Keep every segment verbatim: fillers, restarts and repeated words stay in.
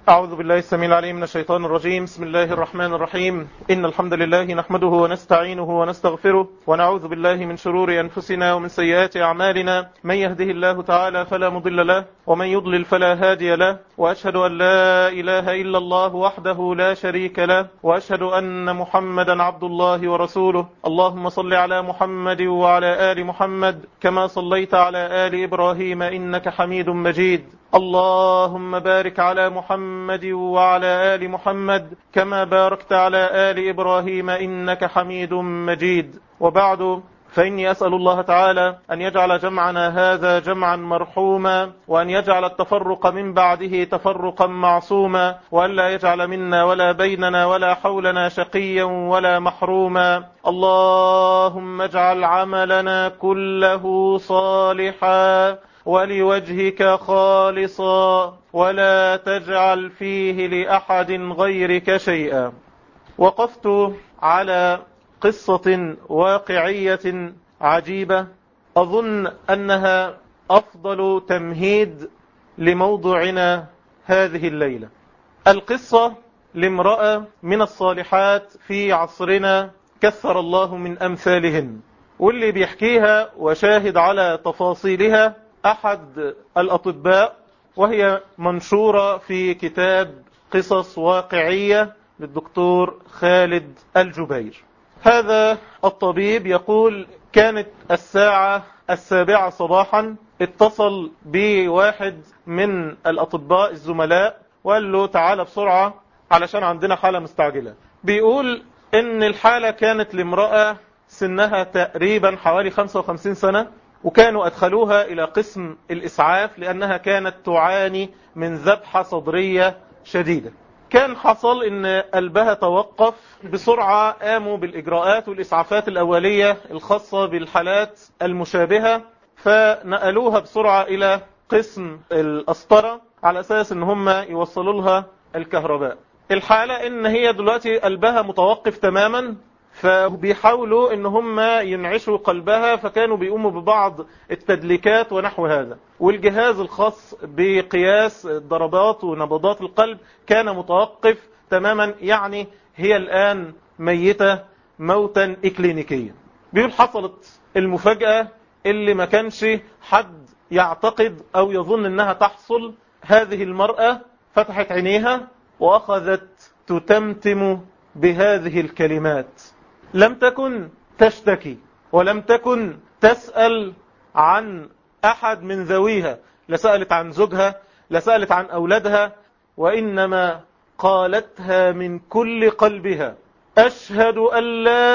أعوذ بالله السميع العليم من الشيطان الرجيم. بسم الله الرحمن الرحيم. إن الحمد لله نحمده ونستعينه ونستغفره ونعوذ بالله من شرور أنفسنا ومن سيئات أعمالنا. من يهده الله تعالى فلا مضل له ومن يضلل فلا هادي له، وأشهد أن لا إله إلا الله وحده لا شريك له، وأشهد أن محمدا عبد الله ورسوله. اللهم صل على محمد وعلى آل محمد كما صليت على آل إبراهيم إنك حميد مجيد. اللهم بارك على محمد وعلى آل محمد كما باركت على آل إبراهيم إنك حميد مجيد. وبعد، فإني أسأل الله تعالى أن يجعل جمعنا هذا جمعا مرحوما، وأن يجعل التفرق من بعده تفرقا معصوما، وأن لا يجعل منا ولا بيننا ولا حولنا شقيا ولا محروما. اللهم اجعل عملنا كله صالحا ولوجهك خالصا، ولا تجعل فيه لأحد غيرك شيئا. وقفت على قصة واقعية عجيبة أظن أنها أفضل تمهيد لموضوعنا هذه الليلة. القصة لامرأة من الصالحات في عصرنا كثر الله من أمثالهن، واللي بيحكيها وشاهد على تفاصيلها أحد الأطباء، وهي منشورة في كتاب قصص واقعية للدكتور خالد الجبير. هذا الطبيب يقول: كانت الساعة السابعة صباحا، اتصل بواحد من الأطباء الزملاء وقال له: تعال بسرعة علشان عندنا حالة مستعجلة. بيقول إن الحالة كانت لامرأة سنها تقريبا حوالي خمسة وخمسين سنة، وكانوا أدخلوها إلى قسم الإسعاف لأنها كانت تعاني من ذبحة صدرية شديدة. كان حصل إن قلبها توقف. بسرعة قاموا بالإجراءات والإسعافات الأولية الخاصة بالحالات المشابهة، فنقلوها بسرعة إلى قسم القسطرة على أساس إن هم يوصلوا لها الكهرباء. الحالة إن هي دلوقتي قلبها متوقف تماما، فبيحاولوا ان هم ينعشوا قلبها، فكانوا بيقوموا ببعض التدليكات ونحو هذا. والجهاز الخاص بقياس ضربات ونبضات القلب كان متوقف تماما، يعني هي الآن ميتة موتا إكلينيكيا. بيقول حصلت المفاجأة اللي ما كانش حد يعتقد أو يظن أنها تحصل. هذه المرأة فتحت عينيها وأخذت تتمتم بهذه الكلمات. لم تكن تشتكي ولم تكن تسأل عن أحد من ذويها، لا سألت عن زوجها لا سألت عن أولادها، وإنما قالتها من كل قلبها: أشهد أن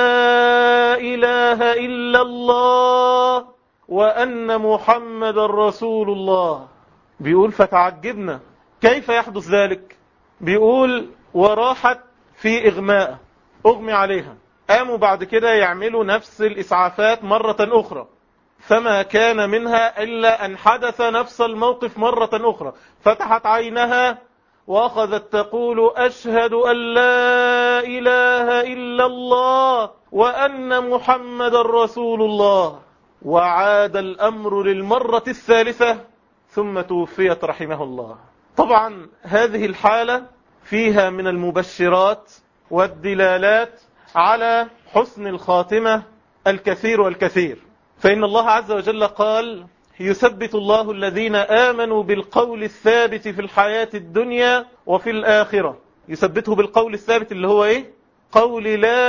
لا إله إلا الله وأن محمد رسول الله. بيقول فتعجبنا كيف يحدث ذلك. بيقول وراحت في إغماء، أغمي عليها. قاموا بعد كده يعملوا نفس الإسعافات مرة أخرى، فما كان منها إلا أن حدث نفس الموقف مرة أخرى. فتحت عينها وأخذت تقول: أشهد أن لا إله إلا الله وأن محمد رسول الله. وعاد الأمر للمرة الثالثة ثم توفيت رحمه الله. طبعا هذه الحالة فيها من المبشرات والدلالات على حسن الخاتمة الكثير والكثير. فإن الله عز وجل قال: يثبت الله الذين آمنوا بالقول الثابت في الحياة الدنيا وفي الآخرة. يثبته بالقول الثابت اللي هو إيه؟ قول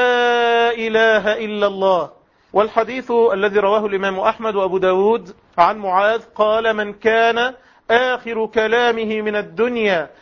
لا إله إلا الله. والحديث الذي رواه الإمام أحمد وأبو داود عن معاذ قال: من كان آخر كلامه من الدنيا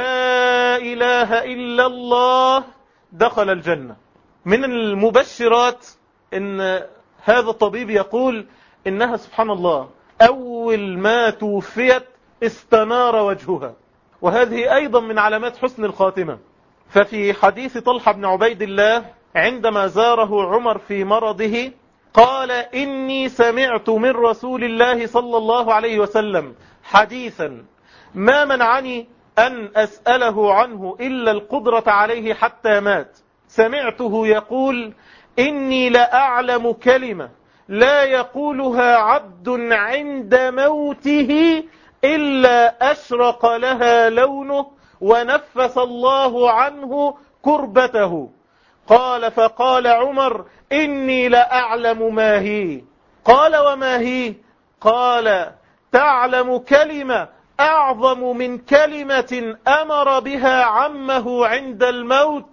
لا إله إلا الله دخل الجنة. من المبشرات ان هذا الطبيب يقول انها سبحان الله اول ما توفيت استنار وجهها، وهذه ايضا من علامات حسن الخاتمة. ففي حديث طلحة بن عبيد الله عندما زاره عمر في مرضه قال: إني سمعت من رسول الله صلى الله عليه وسلم حديثا ما منعني أن أسأله عنه إلا القدرة عليه حتى مات. سمعته يقول: إني لأعلم كلمة لا يقولها عبد عند موته إلا أشرق لها لونه ونفس الله عنه كربته. قال فقال عمر إني لأعلم ما هي. قال وما هي؟ قال تعلم كلمة أعظم من كلمة أمر بها عمه عند الموت،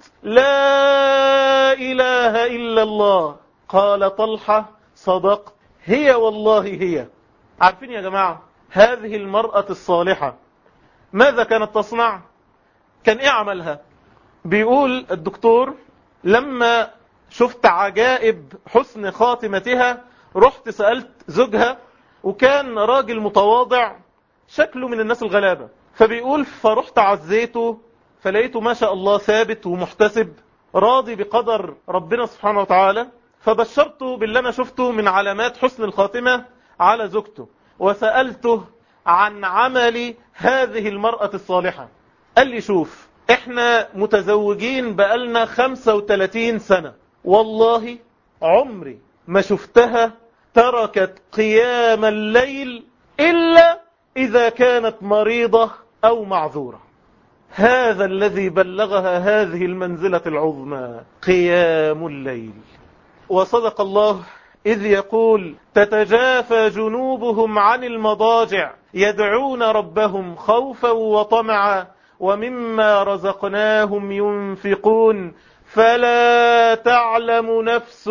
لا إله إلا الله. قال طلحة صدقت، هي والله هي. عارفين يا جماعة هذه المرأة الصالحة ماذا كانت تصنع؟ كان إيه عملها؟ بيقول الدكتور لما شفت عجائب حسن خاتمتها رحت سألت زوجها، وكان راجل متواضع شكله من الناس الغلابة، فبيقول فرحت عزيته فلقيته ما شاء الله ثابت ومحتسب راضي بقدر ربنا سبحانه وتعالى، فبشرته باللي أنا شفته من علامات حسن الخاتمة على زوجته، وسألته عن عمل هذه المرأة الصالحة. قال لي شوف احنا متزوجين بقالنا خمسة وثلاثين سنة، والله عمري ما شفتها تركت قيام الليل إلا إذا كانت مريضة أو معذورة. هذا الذي بلغها هذه المنزلة العظمى، قيام الليل. وصدق الله إذ يقول تتجافى جنوبهم عن المضاجع يدعون ربهم خوفا وطمعا ومما رزقناهم ينفقون فلا تعلم نفس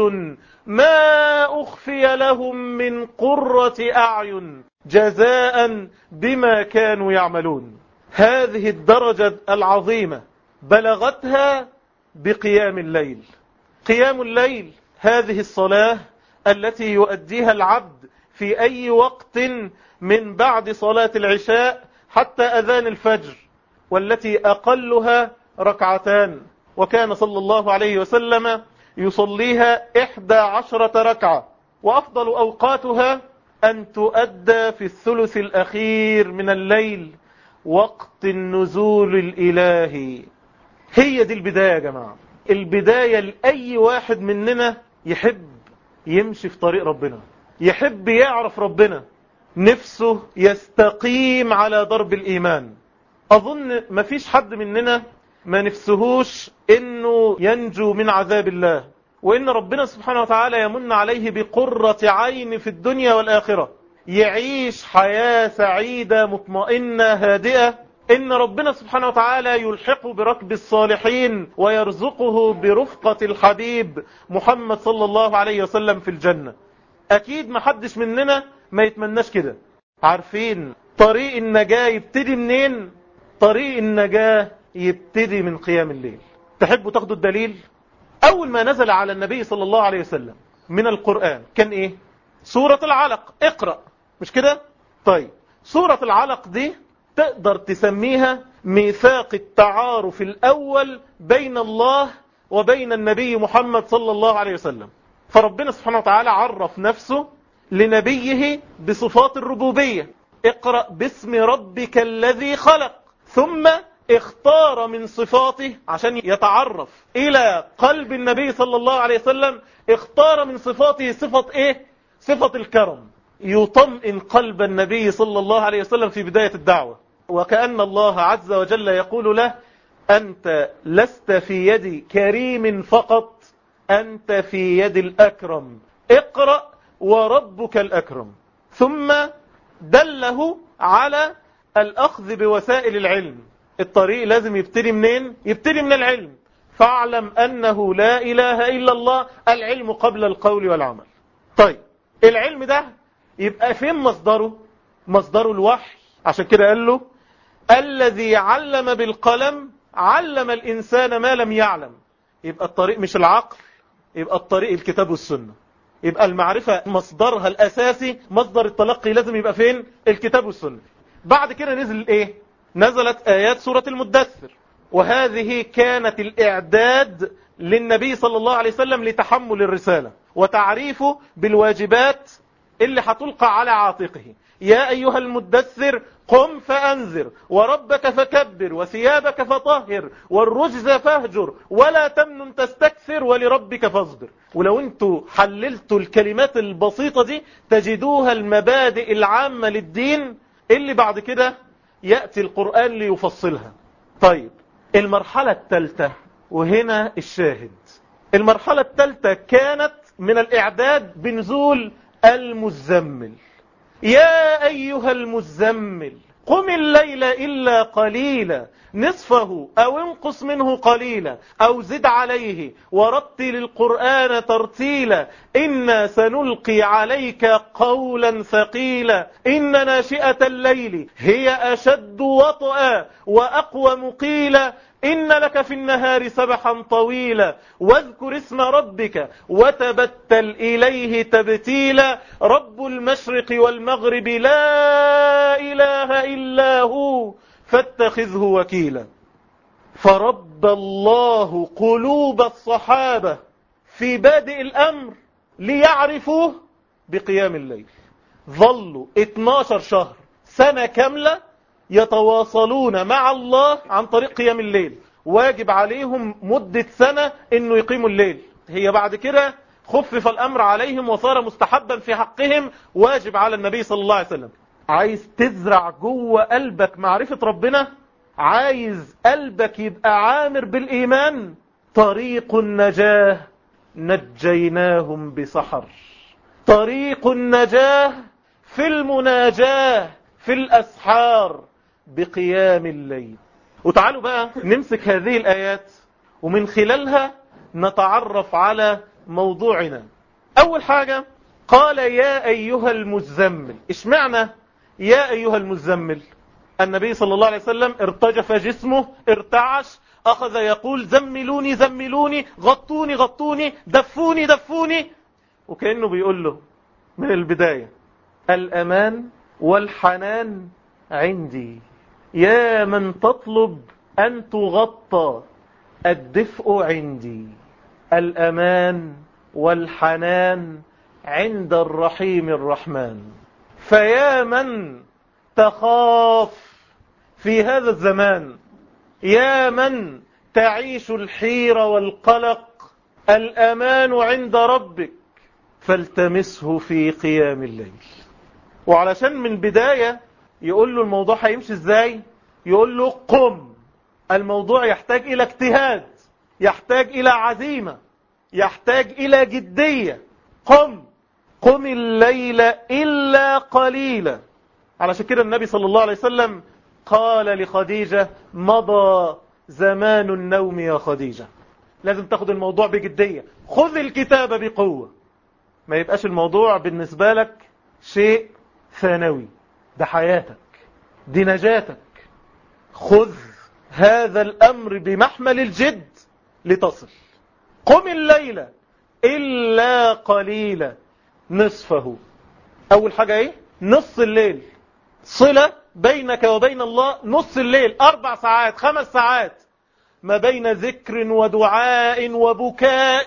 ما أخفي لهم من قرة أعين جزاء بما كانوا يعملون. هذه الدرجة العظيمة بلغتها بقيام الليل. قيام الليل هذه الصلاة التي يؤديها العبد في أي وقت من بعد صلاة العشاء حتى أذان الفجر، والتي أقلها ركعتان، وكان صلى الله عليه وسلم يصليها إحدى عشرة ركعة، وأفضل أوقاتها أن تؤدى في الثلث الأخير من الليل وقت النزول الإلهي. هي دي البداية يا جماعة، البداية لأي واحد مننا يحب يمشي في طريق ربنا، يحب يعرف ربنا، نفسه يستقيم على درب الإيمان. أظن مفيش حد مننا ما نفسهوش إنه ينجو من عذاب الله، وإن ربنا سبحانه وتعالى يمن عليه بقرة عين في الدنيا والآخرة، يعيش حياة سعيدة مطمئنة هادئة، إن ربنا سبحانه وتعالى يلحقه بركب الصالحين ويرزقه برفقة الحبيب محمد صلى الله عليه وسلم في الجنة. أكيد ما حدش مننا ما يتمناش كده. عارفين طريق النجاة يبتدي منين؟ طريق النجاة يبتدي من قيام الليل. تحبوا تاخدوا الدليل؟ أول ما نزل على النبي صلى الله عليه وسلم من القرآن كان إيه؟ سورة العلق، اقرأ، مش كده؟ طيب سورة العلق دي تقدر تسميها ميثاق التعارف الأول بين الله وبين النبي محمد صلى الله عليه وسلم. فربنا سبحانه وتعالى عرف نفسه لنبيه بصفات الربوبية، اقرأ باسم ربك الذي خلق، ثم اختار من صفاته عشان يتعرف إلى قلب النبي صلى الله عليه وسلم، اختار من صفاته صفة ايه؟ صفة الكرم، يطمئن قلب النبي صلى الله عليه وسلم في بداية الدعوة. وكأن الله عز وجل يقول له أنت لست في يد كريم فقط، أنت في يد الأكرم، اقرأ وربك الأكرم. ثم دله على الأخذ بوسائل العلم. الطريق لازم يبتدي منين؟ يبتدي من العلم. فاعلم أنه لا إله إلا الله، العلم قبل القول والعمل. طيب العلم ده يبقى فين مصدره؟ مصدره الوحي. عشان كده قال له الذي علم بالقلم علم الإنسان ما لم يعلم. يبقى الطريق مش العقل، يبقى الطريق الكتاب والسنة. يبقى المعرفة مصدرها الأساسي، مصدر التلقي لازم يبقى فين؟ الكتاب والسنة. بعد كده نزل ايه؟ نزلت آيات سورة المدثر، وهذه كانت الإعداد للنبي صلى الله عليه وسلم لتحمل الرسالة وتعريفه بالواجبات اللي هتلقى على عاتقه. يا أيها المدثر قم فأنذر وربك فكبر وثيابك فطهر والرجز فاهجر ولا تمنن تستكثر ولربك فاصبر. ولو انتوا حللتوا الكلمات البسيطة دي تجدوها المبادئ العامة للدين اللي بعد كده يأتي القرآن ليفصلها. طيب المرحلة الثالثة، وهنا الشاهد، المرحلة الثالثة كانت من الإعداد بنزول المزمل. يا أيها المزمل قم الليل إلا قليلا نصفه أو انقص منه قليلا أو زد عليه ورتل القرآن ترتيلا إنا سنلقي عليك قولا ثقيلا إن ناشئة الليل هي أشد وطئا وأقوم قيلا إن لك في النهار سبحا طويلا واذكر اسم ربك وتبتل إليه تبتيلا رب المشرق والمغرب لا إله إلا هو فاتخذه وكيلا. فرب الله قلوب الصحابة في بادئ الأمر ليعرفوه بقيام الليل. ظلوا اتناشر شهر، سنة كاملة يتواصلون مع الله عن طريق قيام الليل. واجب عليهم مدة سنة انه يقيموا الليل. هي بعد كده خفف الامر عليهم وصار مستحبا في حقهم، واجب على النبي صلى الله عليه وسلم. عايز تزرع جوه قلبك معرفة ربنا، عايز قلبك يبقى عامر بالايمان، طريق النجاة نجيناهم بسحر. طريق النجاة في المناجاة في الأسحار بقيام الليل. وتعالوا بقى نمسك هذه الآيات ومن خلالها نتعرف على موضوعنا. أول حاجة قال يا أيها المزمل. إيش معنى يا أيها المزمل؟ النبي صلى الله عليه وسلم ارتجف جسمه، ارتعش، أخذ يقول زملوني زملوني، غطوني غطوني، دفوني دفوني، وكأنه بيقول له من البداية الأمان والحنان عندي. يا من تطلب أن تغطى، الدفء عندي. الأمان والحنان عند الرحيم الرحمن. فيا من تخاف في هذا الزمان، يا من تعيش الحيرة والقلق، الأمان عند ربك فالتمسه في قيام الليل. وعلشان من بداية يقول له الموضوع هيمشي ازاي، يقول له قم. الموضوع يحتاج الى اجتهاد، يحتاج الى عزيمة، يحتاج الى جدية. قم قم الليل الا قليلا. علشان كده النبي صلى الله عليه وسلم قال لخديجة مضى زمان النوم يا خديجة. لازم تاخد الموضوع بجدية، خذ الكتاب بقوة. ما يبقاش الموضوع بالنسبة لك شيء ثانوي، ده حياتك، دي نجاتك. خذ هذا الأمر بمحمل الجد لتصل. قم الليل إلا قليلا نصفه. أول حاجة إيه؟ نص الليل، صلة بينك وبين الله. نص الليل أربع ساعات خمس ساعات ما بين ذكر ودعاء وبكاء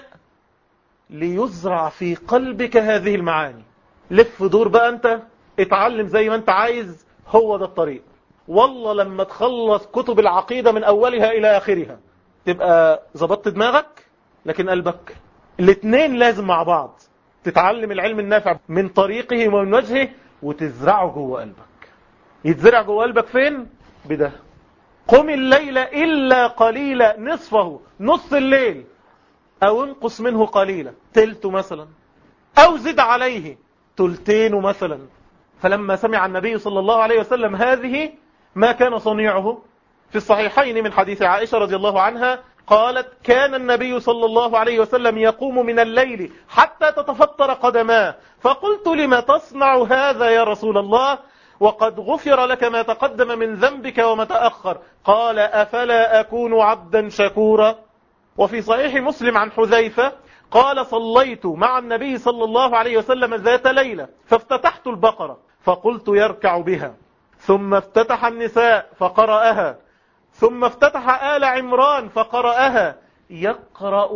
ليزرع في قلبك هذه المعاني. لف دور بقى أنت، اتعلم زي ما أنت عايز، هو ده الطريق. والله لما تخلص كتب العقيدة من أولها إلى آخرها تبقى زبطت دماغك، لكن قلبك. الاثنين لازم مع بعض. تتعلم العلم النافع من طريقه ومن وجهه وتزرعه جوه قلبك. يتزرع جوه قلبك فين؟ بده. قم الليل إلا قليلا نصفه، نص الليل، أو انقص منه قليلا، تلته مثلا، أو زد عليه تلتين مثلا. فلما سمع النبي صلى الله عليه وسلم هذه ما كان صنيعه. في الصحيحين من حديث عائشة رضي الله عنها قالت كان النبي صلى الله عليه وسلم يقوم من الليل حتى تتفطر قدماه، فقلت لما تصنع هذا يا رسول الله وقد غفر لك ما تقدم من ذنبك وما تأخر؟ قال أفلا أكون عبدا شكورا. وفي صحيح مسلم عن حذيفة قال صليت مع النبي صلى الله عليه وسلم ذات ليلة فافتتحت البقرة فقلت يركع بها، ثم افتتح النساء فقرأها، ثم افتتح آل عمران فقرأها، يقرأ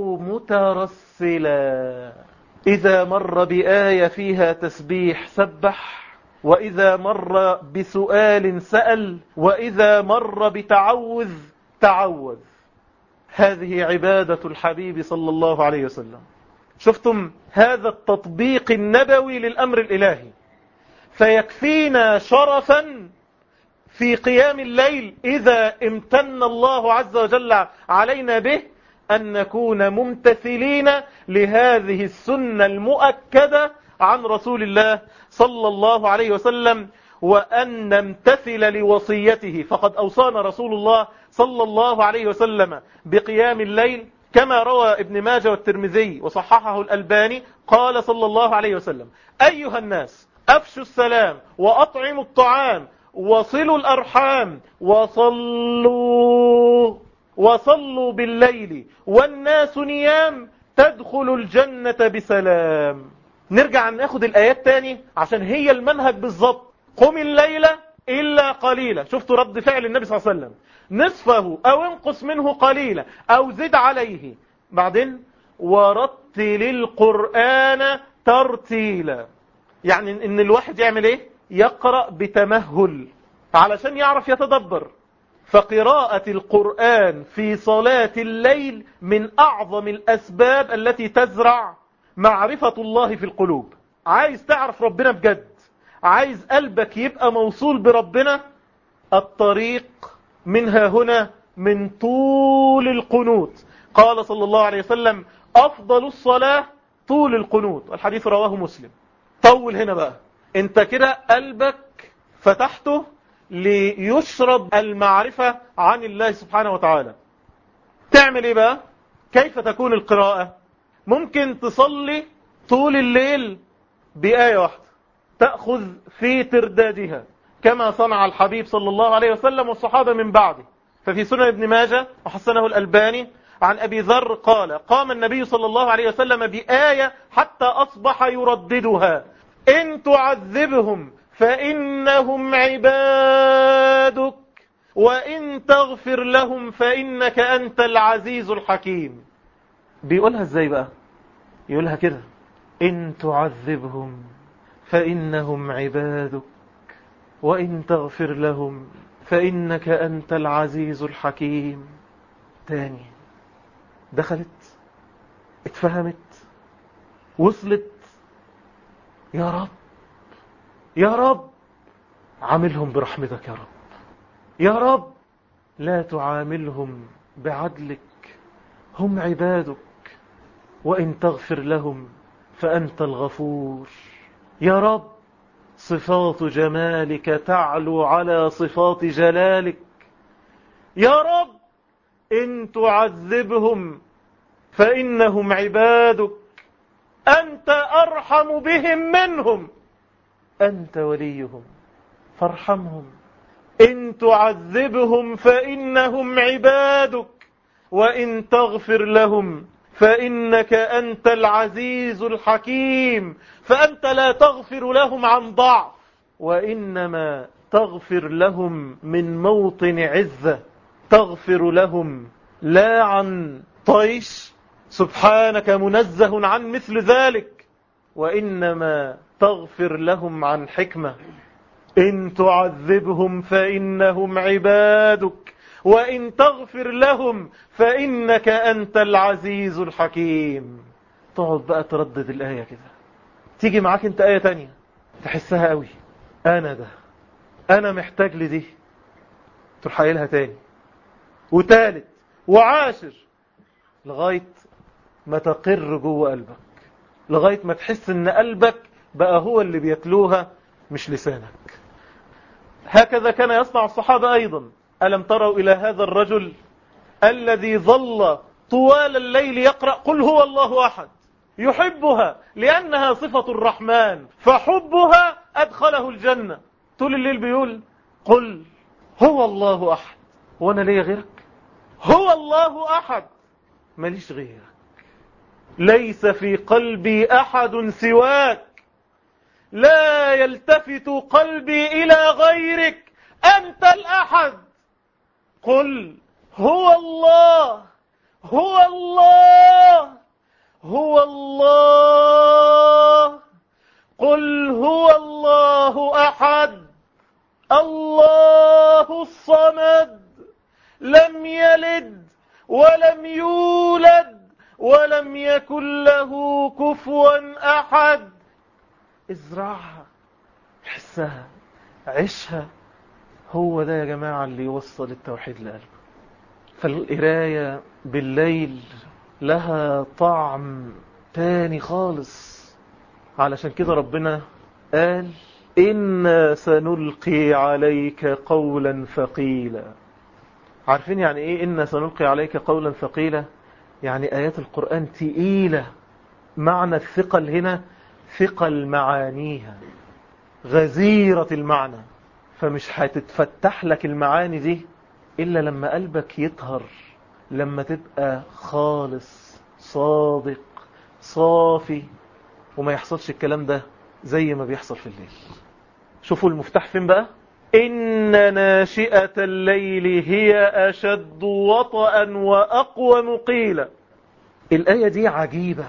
مترسلا. إذا مر بآية فيها تسبيح سبح، وإذا مر بسؤال سأل، وإذا مر بتعوذ تعوذ. هذه عبادة الحبيب صلى الله عليه وسلم. شفتم هذا التطبيق النبوي للأمر الإلهي؟ فيكفينا شرفا في قيام الليل إذا امتن الله عز وجل علينا به أن نكون ممتثلين لهذه السنة المؤكدة عن رسول الله صلى الله عليه وسلم، وأن نمتثل لوصيته. فقد أوصانا رسول الله صلى الله عليه وسلم بقيام الليل كما روى ابن ماجه والترمذي وصححه الألباني، قال صلى الله عليه وسلم: أيها الناس أفشوا السلام وأطعموا الطعام وصلوا الأرحام وصلوا وصلوا بالليل والناس نيام تدخلوا الجنة بسلام. نرجع ناخد الآيات تاني عشان هي المنهج بالضبط. قم الليلة إلا قليلا، شفتوا رد فعل النبي صلى الله عليه وسلم، نصفه أو انقص منه قليلا أو زد عليه. بعدين ورتل القرآن ترتيلا، يعني ان الواحد يعمل ايه؟ يقرأ بتمهل علشان يعرف يتدبر. فقراءة القرآن في صلاة الليل من أعظم الأسباب التي تزرع معرفة الله في القلوب. عايز تعرف ربنا بجد، عايز قلبك يبقى موصول بربنا، الطريق منها هنا من طول القنوت. قال صلى الله عليه وسلم: أفضل الصلاة طول القنوت، والحديث رواه مسلم. طول هنا بقى، انت كده قلبك فتحته ليشرب المعرفة عن الله سبحانه وتعالى. تعمل ايه بقى؟ كيف تكون القراءة؟ ممكن تصلي طول الليل بآية واحدة تأخذ في تردادها كما صنع الحبيب صلى الله عليه وسلم والصحابة من بعده. ففي سنن ابن ماجه وحسنه الألباني عن أبي ذر قال: قام النبي صلى الله عليه وسلم بآية حتى أصبح يرددها: إن تعذبهم فإنهم عبادك وإن تغفر لهم فإنك أنت العزيز الحكيم. بيقولها ازاي بقى؟ يقولها كده: إن تعذبهم فإنهم عبادك وإن تغفر لهم فإنك أنت العزيز الحكيم. تاني، دخلت، اتفهمت، وصلت. يا رب يا رب عاملهم برحمتك يا رب، يا رب لا تعاملهم بعدلك، هم عبادك وإن تغفر لهم فأنت الغفور. يا رب صفات جمالك تعلو على صفات جلالك. يا رب إن تعذبهم فإنهم عبادك، أنت أرحم بهم منهم، أنت وليهم فارحمهم. إن تعذبهم فإنهم عبادك وإن تغفر لهم فإنك أنت العزيز الحكيم. فأنت لا تغفر لهم عن ضعف، وإنما تغفر لهم من موطن عزة، تغفر لهم لا عن طيش، سبحانك منزه عن مثل ذلك، وإنما تغفر لهم عن حكمة. إن تعذبهم فإنهم عبادك وإن تغفر لهم فإنك أنت العزيز الحكيم. تقعد بقى تردد الآية كده، تيجي معاك انت آية تانية تحسها قوي، أنا ده أنا محتاج لدي، تروح قايلها تاني وتالت وعاشر لغاية ما تقر جوه قلبك، لغاية ما تحس ان قلبك بقى هو اللي بيتلوها مش لسانك. هكذا كان يصنع الصحابة أيضا. ألم تروا إلى هذا الرجل الذي ظل طوال الليل يقرأ قل هو الله أحد، يحبها لأنها صفة الرحمن، فحبها أدخله الجنة. طول الليل بيقول قل هو الله أحد، وأنا ليه غيرك؟ هو الله أحد، ماليش غيرك، ليس في قلبي أحد سواك، لا يلتفت قلبي إلى غيرك، أنت الأحد. قل هو الله هو الله هو الله، قل هو الله أحد الله الصمد، لم يلد ولم يولد ولم يكن له كفوا أحد. ازرعها، حسها، عيشها، هو ده يا جماعة اللي يوصل التوحيد لقلبه. فالقراية بالليل لها طعم تاني خالص. علشان كده ربنا قال إنا سنلقي عليك قولا ثقيلا. عارفين يعني إيه إنا سنلقي عليك قولا ثقيلا؟ يعني آيات القرآن تقيلة. معنى الثقل هنا ثقل معانيها، غزيرة المعنى. فمش هتتفتح لك المعاني دي إلا لما قلبك يطهر، لما تبقى خالص صادق صافي، وما يحصلش الكلام ده زي ما بيحصل في الليل. شوفوا المفتاح فين بقى. إن ناشئة الليل هي أشد وطئا وأقوم قيلا. الآية دي عجيبة،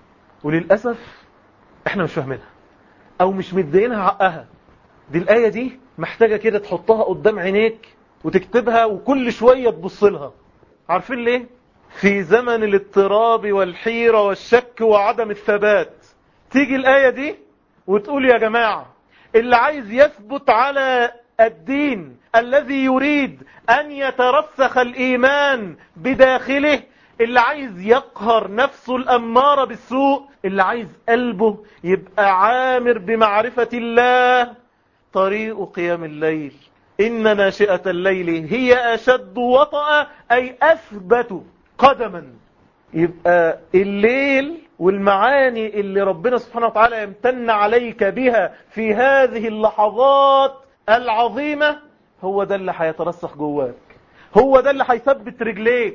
وللأسف احنا مش فاهمينها او مش مدينها حقها. دي الآية دي محتاجة كده تحطها قدام عينيك وتكتبها وكل شوية تبص لها. عارفين ليه؟ في زمن الاضطراب والحيرة والشك وعدم الثبات تيجي الآية دي وتقول يا جماعة اللي عايز يثبت على الدين الذي يريد أن يترسخ الإيمان بداخله، اللي عايز يقهر نفسه الأمارة بالسوء، اللي عايز قلبه يبقى عامر بمعرفة الله، طريق قيام الليل. إن ناشئة الليل هي أشد وطأ أي أثبت قدما. يبقى الليل والمعاني اللي ربنا سبحانه وتعالى يمتن عليك بها في هذه اللحظات العظيمة هو ده اللي هيترسخ جواك، هو ده اللي هيثبت رجليك.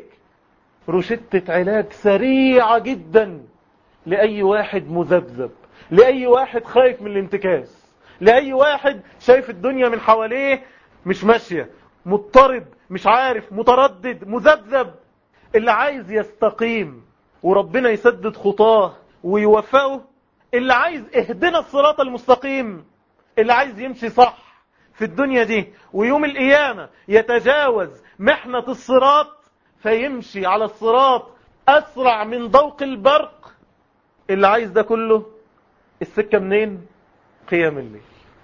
روشتة علاج سريعة جدا لأي واحد مذبذب، لأي واحد خايف من الانتكاس، لأي واحد شايف الدنيا من حواليه مش ماشية، مضطرب، مش عارف، متردد، مذبذب. اللي عايز يستقيم وربنا يسدد خطاه ويوفقه، اللي عايز اهدنا الصراط المستقيم، اللي عايز يمشي صح في الدنيا دي ويوم القيامة يتجاوز محنة الصراط فيمشي على الصراط أسرع من ضوء البرق، اللي عايز ده كله السكة منين؟ قيام الليل.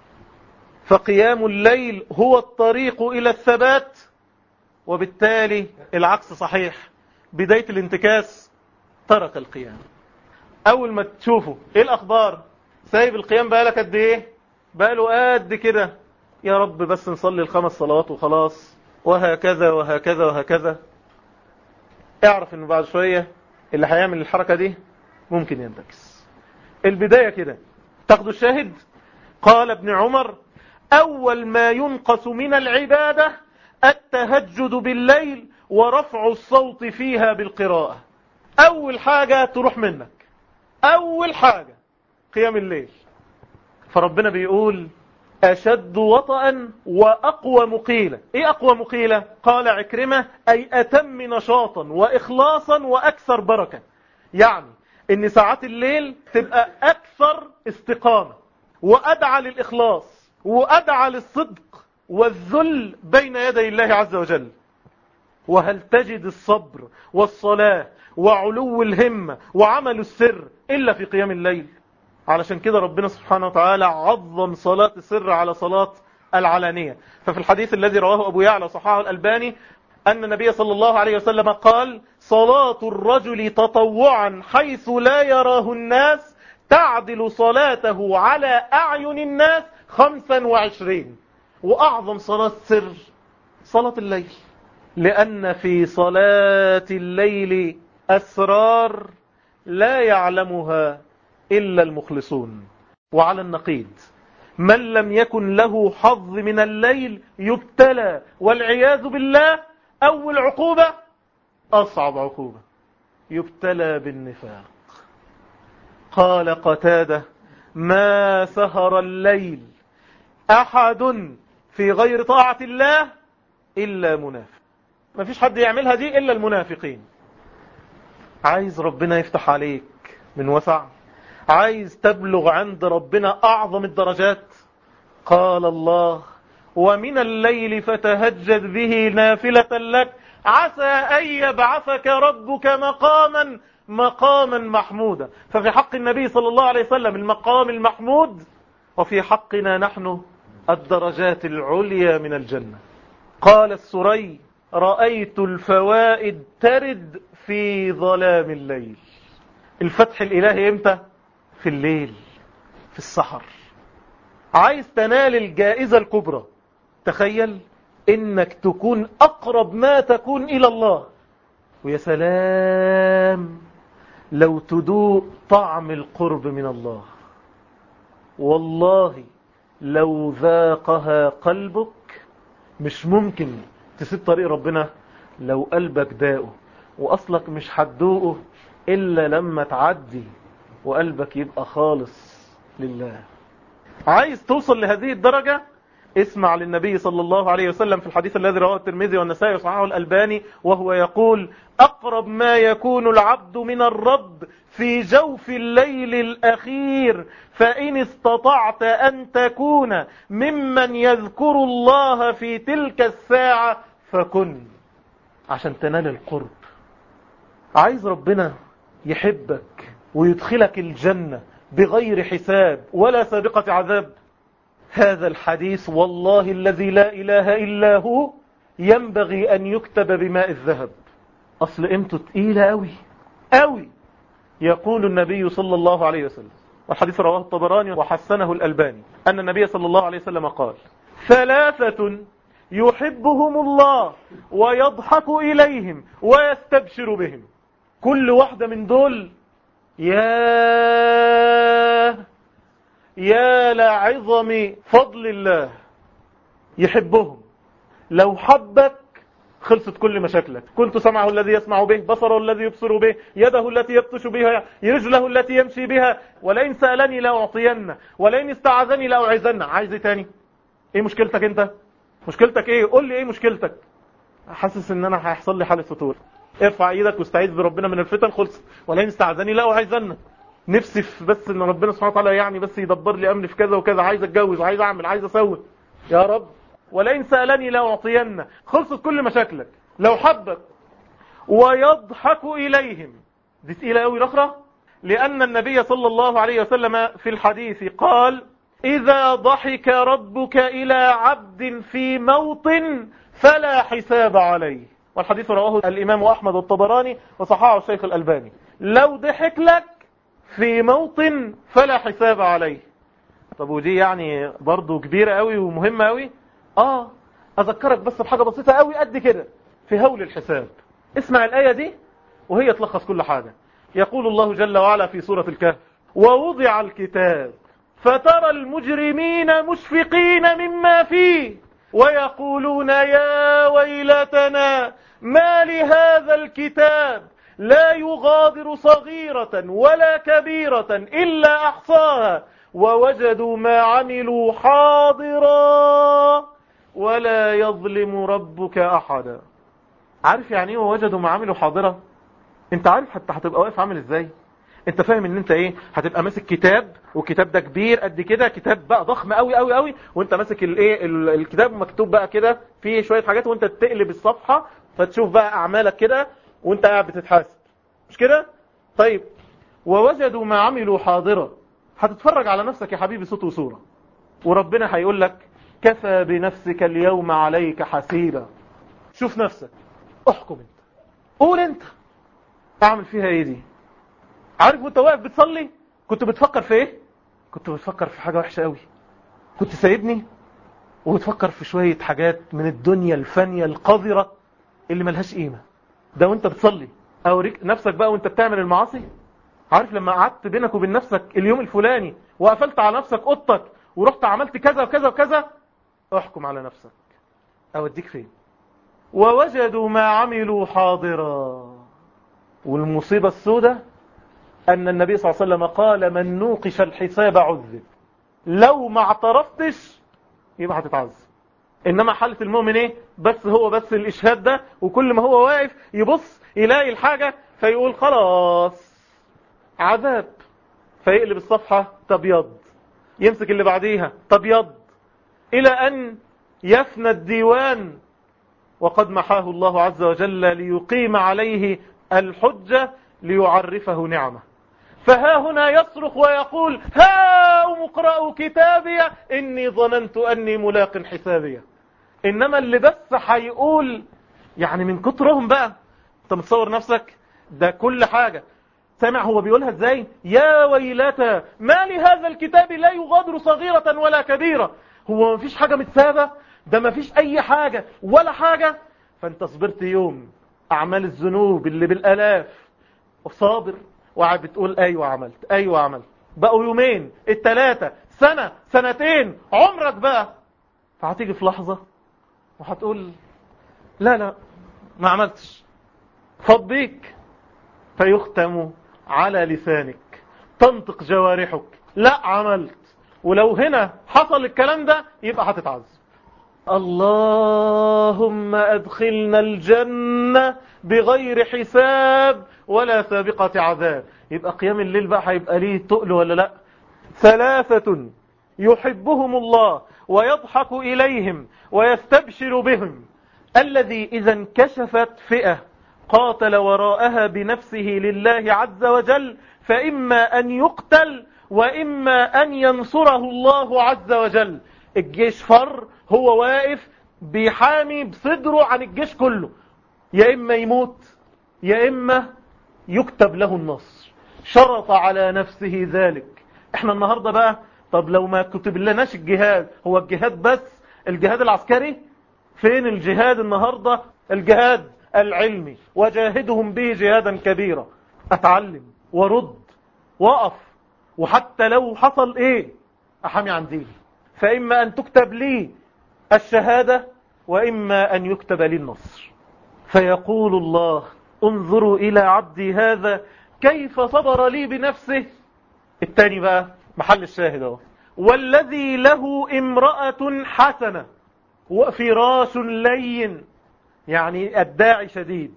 فقيام الليل هو الطريق إلى الثبات. وبالتالي العكس صحيح، بداية الانتكاس ترك القيام. أول ما تشوفوا إيه الأخبار؟ سايب القيام بقالك قد إيه؟ بقاله قد كده، يا رب بس نصلي الخمس صلوات وخلاص، وهكذا وهكذا وهكذا. اعرف إنه بعد شوية اللي هيعمل الحركة دي ممكن ينتكس. البداية كده. تاخدوا الشاهد؟ قال ابن عمر أول ما ينقص من العبادة التهجد بالليل ورفع الصوت فيها بالقراءة. أول حاجة تروح منك، أول حاجة قيام الليل. فربنا بيقول أشد وطئا وأقوى مقيلة. إيه أقوى مقيلة؟ قال عكرمة أي أتم نشاطا وإخلاصا وأكثر بركة. يعني إن ساعات الليل تبقى أكثر استقامة وأدعى للإخلاص وأدعى للصدق والذل بين يدي الله عز وجل. وهل تجد الصبر والصلاة وعلو الهمة وعمل السر إلا في قيام الليل؟ علشان كده ربنا سبحانه وتعالى عظم صلاة السر على صلاة العلانية. ففي الحديث الذي رواه أبو يعلى صححه الألباني أن النبي صلى الله عليه وسلم قال صلاة الرجل تطوعا حيث لا يراه الناس تعدل صلاته على أعين الناس خمسا وعشرين. وأعظم صلاة سر صلاة الليل، لأن في صلاة الليل أسرار لا يعلمها إلا المخلصون. وعلى النقيض من لم يكن له حظ من الليل يبتلى والعياذ بالله. أول عقوبة أصعب عقوبة، يبتلى بالنفاق. قال قتادة ما سهر الليل أحد في غير طاعة الله إلا منافق. ما فيش حد يعملها دي إلا المنافقين. عايز ربنا يفتح عليك من وسع، عايز تبلغ عند ربنا أعظم الدرجات، قال الله ومن الليل فتهجد به نافلة لك عسى أن يبعثك ربك مقاما مقاما محمودا. ففي حق النبي صلى الله عليه وسلم المقام المحمود، وفي حقنا نحن الدرجات العليا من الجنة. قال السري: رأيت الفوائد ترد في ظلام الليل. الفتح الإلهي امتى؟ في الليل، في السحر. عايز تنال الجائزة الكبرى، تخيل انك تكون اقرب ما تكون الى الله. ويا سلام لو تدوق طعم القرب من الله. والله لو ذاقها قلبك مش ممكن تسيب طريق ربنا لو قلبك داقه، واصلك مش هتدوقه الا لما تعدي وقلبك يبقى خالص لله. عايز توصل لهذه الدرجة؟ اسمع للنبي صلى الله عليه وسلم في الحديث الذي رواه الترمذي والنسائي وصححه الألباني، وهو يقول: أقرب ما يكون العبد من الرب في جوف الليل الأخير، فإن استطعت أن تكون ممن يذكر الله في تلك الساعة فكن، عشان تنال القرب. عايز ربنا يحبك ويدخلك الجنة بغير حساب ولا سابقة عذاب؟ هذا الحديث والله الذي لا إله إلا هو ينبغي أن يكتب بماء الذهب. أصل قيمته تقيلة أوي أوي. يقول النبي صلى الله عليه وسلم، والحديث رواه الطبراني وحسنه الألباني، أن النبي صلى الله عليه وسلم قال: ثلاثة يحبهم الله ويضحك إليهم ويستبشر بهم. كل واحدة من دول يا يا لعظم فضل الله. يحبهم، لو حبك خلصت كل مشاكلك. كنت سمعه الذي يسمع به، بصره الذي يبصر به، يده التي يبطش بها، رجله التي يمشي بها، ولئن سألني لأعطين، ولئن استعاذني لأعيذن. عايز ايه تاني؟ ايه مشكلتك انت؟ مشكلتك ايه؟ قول لي ايه مشكلتك. حاسس ان انا هيحصل لي حالة فتور. ارفع ايدك واستعيذ بربنا من الفتن، خلصت. ولئن استعاذني لأعيذن. نفسي في بس ان ربنا سبحانه وتعالى يعني بس يدبر لي امري في كذا وكذا، عايز اتجوز، عايز اعمل، عايز اسوي، يا رب. ولئن سألني لأعطين. خلصت كل مشاكلك. لو حبك. ويضحك إليهم. دي تقيلة قوي الأخرى، لأن النبي صلى الله عليه وسلم في الحديث قال: إذا ضحك ربك إلى عبد في موطن فلا حساب عليه. والحديث رواه الإمام أحمد والطبراني وصححه الشيخ الألباني. لو ضحك لك في موطن فلا حساب عليه. طب ودي يعني برضو كبيرة قوي ومهمة قوي. آه أذكرك بس بحاجة بسيطة قوي قد كده في هول الحساب. اسمع الآية دي وهي تلخص كل حاجة. يقول الله جل وعلا في سورة الكهف: ووضع الكتاب فترى المجرمين مشفقين مما فيه ويقولون يا ويلتنا ما لهذا الكتاب لا يغادر صغيرة ولا كبيرة إلا أحصاها ووجدوا ما عملوا حاضرا ولا يظلم ربك أحدا. عارف يعني ايه ووجدوا ما عملوا حاضرا؟ انت عارف حتى هتبقى واقف عامل ازاي؟ انت فاهم ان انت ايه؟ هتبقى ماسك كتاب، والكتاب ده كبير قد كده، كتاب بقى ضخم قوي قوي قوي، وانت ماسك الايه الكتاب مكتوب بقى كده فيه شويه حاجات، وانت تقلب الصفحه فتشوف بقى اعمالك كده وانت قاعد بتتحاسب، مش كده؟ طيب ووجدوا ما عملوا حاضرا، هتتفرج على نفسك يا حبيبي صوت وصوره، وربنا هيقول لك كفى بنفسك اليوم عليك حسيبا. شوف نفسك، احكم انت، قول انت اعمل فيها ايه دي. عارف وانت واقف بتصلي كنت بتفكر في ايه؟ كنت بتفكر في حاجة وحشة قوي، كنت سايبني وبتفكر في شوية حاجات من الدنيا الفانية القذرة اللي ملهاش قيمة. ده وانت بتصلي. اوريك نفسك بقى وانت بتعمل المعاصي. عارف لما قعدت بينك وبين نفسك اليوم الفلاني وقفلت على نفسك اوضتك ورحت عملت كذا وكذا وكذا، احكم على نفسك اوديك فين. ووجدوا ما عملوا حاضرا. والمصيبة السوداء أن النبي صلى الله عليه وسلم قال من نوقش الحساب عذب. لو ما اعترفتش يبقى هتتعذب. إنما حالة المؤمن إيه؟ بس هو بس الإشهاد ده، وكل ما هو واقف يبص يلاقي الحاجة فيقول خلاص عذاب، فيقلب الصفحة تبيض، يمسك اللي بعديها تبيض، إلى أن يفنى الديوان وقد محاه الله عز وجل ليقيم عليه الحجة ليعرفه نعمه. فها هنا يصرخ ويقول هاؤم اقرأوا كتابي إني ظننت أني ملاق حسابي. إنما اللي بس هيقول يعني من كترهم بقى، انت متصور نفسك ده كل حاجة سامع هو بيقولها ازاي؟ يا ويلتى ما لهذا الكتاب لا يغادر صغيرة ولا كبيرة. هو مفيش حاجة متسابة؟ ده مفيش اي حاجة ولا حاجة. فانت صبرت يوم اعمال الذنوب اللي بالالاف وصابر وقاعد بتقول ايوه عملت ايوه عملت. بقوا يومين التلاتة سنة سنتين عمرك بقى، فهتيجي في لحظة وهتقول لا لا ما عملتش. فض بيك فيختم على لسانك، تنطق جوارحك لا عملت. ولو هنا حصل الكلام ده يبقى هتتعذب. اللهم أدخلنا الجنة بغير حساب ولا سابقة عذاب. يبقى قيام الليل بقى هيبقى ليه تقل ولا لا؟ ثلاثة يحبهم الله ويضحك إليهم ويستبشر بهم: الذي إذا انكشفت فئة قاتل وراءها بنفسه لله عز وجل، فإما أن يقتل وإما أن ينصره الله عز وجل. الجيش فر، هو واقف بيحامي بصدره عن الجيش كله، يا إما يموت يا إما يكتب له النصر. شرط على نفسه ذلك. احنا النهاردة بقى طب لو ما كتب لناش الجهاد، هو الجهاد بس الجهاد العسكري؟ فين الجهاد النهاردة؟ الجهاد العلمي، وجاهدهم به جهادا كبيرا. اتعلم ورد وقف، وحتى لو حصل ايه احامي عن ديني. فاما ان تكتب لي الشهادة واما ان يكتب لي النصر. فيقول الله انظروا الى عبدي هذا كيف صبر لي بنفسه. التاني بقى محل الشاهد اهو: والذي له امرأة حسنة وفراش لين، يعني الداعي شديد،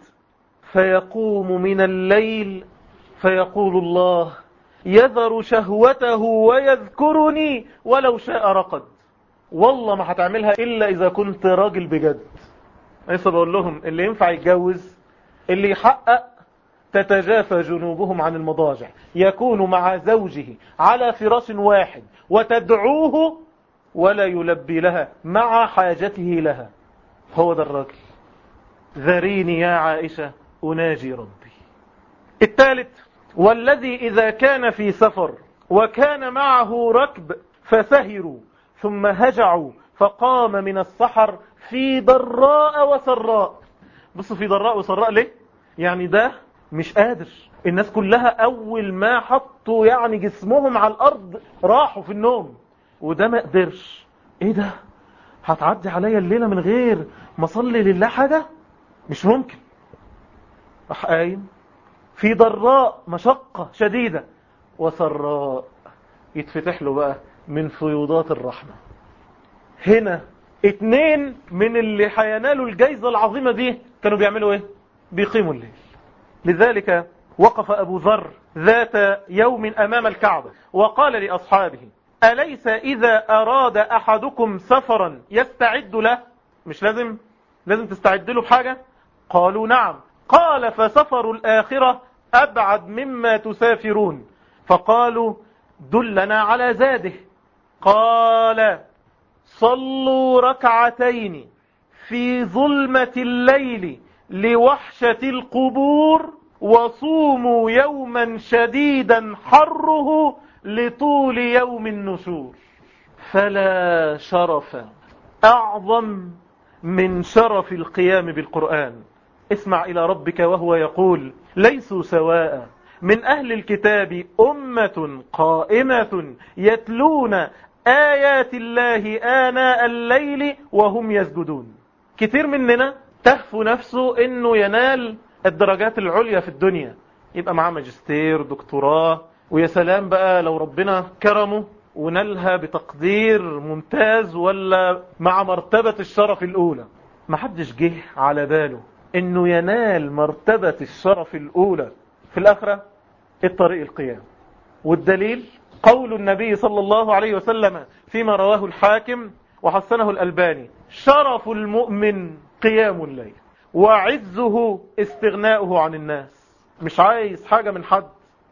فيقوم من الليل فيقول الله يذر شهوته ويذكرني ولو شاء رقد. والله ما هتعملها إلا إذا كنت راجل بجد. لسه بقول لهم اللي ينفع يتجوز اللي يحقق تتجافى جنوبهم عن المضاجع، يكون مع زوجه على فراش واحد وتدعوه ولا يلبي لها مع حاجته لها. هو ده الراجل. ذريني يا عائشة أناجي ربي. الثالث: والذي إذا كان في سفر وكان معه ركب فسهروا ثم هجعوا فقام من السحر في ضراء وسراء. بصوا في ضراء وسراء ليه؟ يعني ده مش قادر. الناس كلها أول ما حطوا يعني جسمهم على الأرض راحوا في النوم، وده ما قدرش. ايه ده؟ هتعدي عليا الليلة من غير ما اصلي لله حاجة؟ مش ممكن. راح قايم في ضراء مشقة شديدة وسراء، يتفتح له بقى من فيوضات الرحمة. هنا اتنين من اللي هينالوا الجايزة العظيمة دي كانوا بيعملوا ايه؟ بيقيموا الليل. لذلك وقف أبو ذر ذات يوم أمام الكعبة وقال لأصحابه: أليس إذا أراد أحدكم سفرا يستعد له؟ مش لازم لازم تستعد له بحاجة؟ قالوا نعم. قال: فسفر الآخرة أبعد مما تسافرون. فقالوا: دلنا على زاده. قال: صلوا ركعتين في ظلمة الليل لوحشة القبور، وصوموا يوما شديدا حره لطول يوم النشور. فلا شرف أعظم من شرف القيام بالقرآن. اسمع إلى ربك وهو يقول: ليسوا سواء من أهل الكتاب أمة قائمة يتلون آيات الله آناء الليل وهم يسجدون. كتير مننا تهفو نفسه إنه ينال الدرجات العليا في الدنيا، يبقى معاه ماجستير دكتوراه، ويا سلام بقى لو ربنا كرمه ونالها بتقدير ممتاز ولا مع مرتبة الشرف الأولى. ما حدش جه على باله إنه ينال مرتبة الشرف الأولى في الآخرة. الطريق القيام. والدليل قول النبي صلى الله عليه وسلم فيما رواه الحاكم وحسنه الألباني: شرف المؤمن قيام الليل وعزه استغناؤه عن الناس. مش عايز حاجة من حد.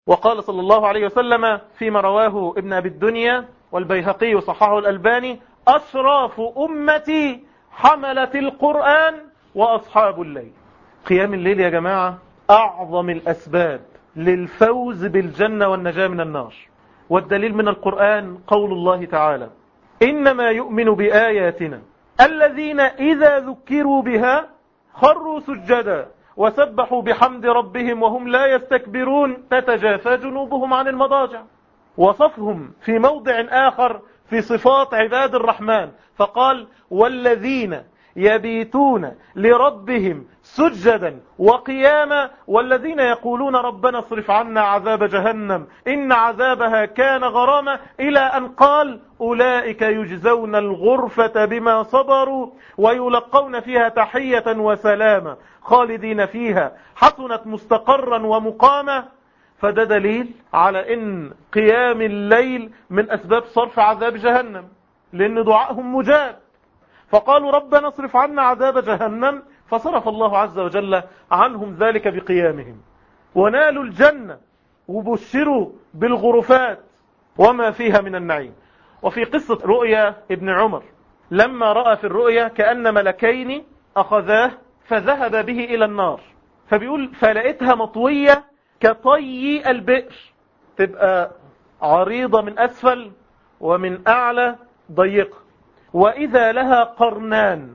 وقال صلى الله عليه وسلم فيما رواه ابن أبي الدنيا والبيهقي وصححه الألباني: أشراف أمتي حملة القرآن وأصحاب الليل. قيام الليل يا جماعة أعظم الأسباب للفوز بالجنة والنجاة من النار. والدليل من القرآن قول الله تعالى: إنما يؤمن بآياتنا الذين إذا ذكروا بها خروا سجدا وسبحوا بحمد ربهم وهم لا يستكبرون تتجافى جنوبهم عن المضاجع. وصفهم في موضع آخر في صفات عباد الرحمن فقال: والذين يبيتون لربهم سجدا وقياما والذين يقولون ربنا اصرف عنا عذاب جهنم إن عذابها كان غراما، إلى أن قال: أولئك يجزون الغرفة بما صبروا ويلقون فيها تحية وسلاما خالدين فيها حسنت مستقرا ومقاما. فده دليل على إن قيام الليل من أسباب صرف عذاب جهنم، لأن دعائهم مجاب. فقالوا ربنا اصرف عنا عذاب جهنم، فصرف الله عز وجل عنهم ذلك بقيامهم، ونالوا الجنة وبشروا بالغرفات وما فيها من النعيم. وفي قصة رؤيا ابن عمر لما رأى في الرؤيا كأن ملكين أخذاه فذهب به إلى النار، فبيقول: فلقيتها مطوية كطي البئر، تبقى عريضة من أسفل ومن أعلى ضيقة، وإذا لها قرنان،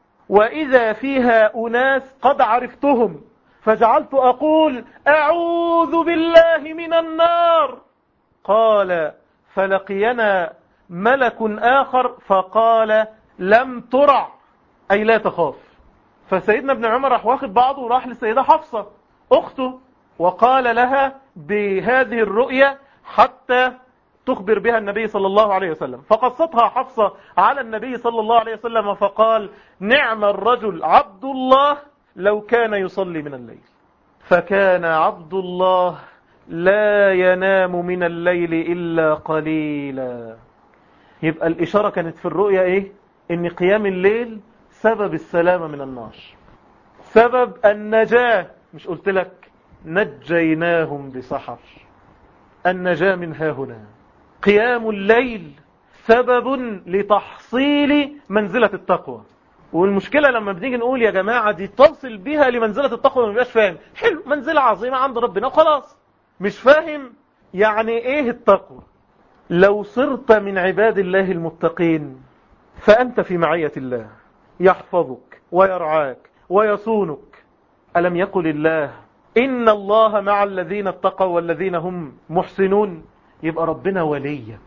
وإذا فيها أناس قد عرفتهم، فجعلت أقول: أعوذ بالله من النار. قال: فلقينا ملك آخر فقال: لم ترع، أي لا تخاف. فسيدنا ابن عمر راح واخد بعضه وراح للسيدة حفصة أخته وقال لها بهذه الرؤية حتى تخبر بها النبي صلى الله عليه وسلم. فقصتها حفصة على النبي صلى الله عليه وسلم فقال: نعم الرجل عبد الله لو كان يصلي من الليل. فكان عبد الله لا ينام من الليل إلا قليلا. يبقى الإشارة كانت في الرؤيا إيه؟ إن قيام الليل سبب السلامة من النار، سبب النجاة. مش قلت لك نجيناهم بسحر؟ النجاة من ها هنا. قيام الليل سبب لتحصيل منزلة التقوى. والمشكلة لما بنيجي نقول يا جماعة دي تصل بها لمنزلة التقوى، ما بيبقاش فاهم. حلو، منزلة عظيمة عند ربنا وخلاص، مش فاهم يعني ايه التقوى. لو صرت من عباد الله المتقين فأنت في معية الله، يحفظك ويرعاك ويصونك. ألم يقل الله: إن الله مع الذين اتقوا والذين هم محسنون؟ يبقى ربنا وليك،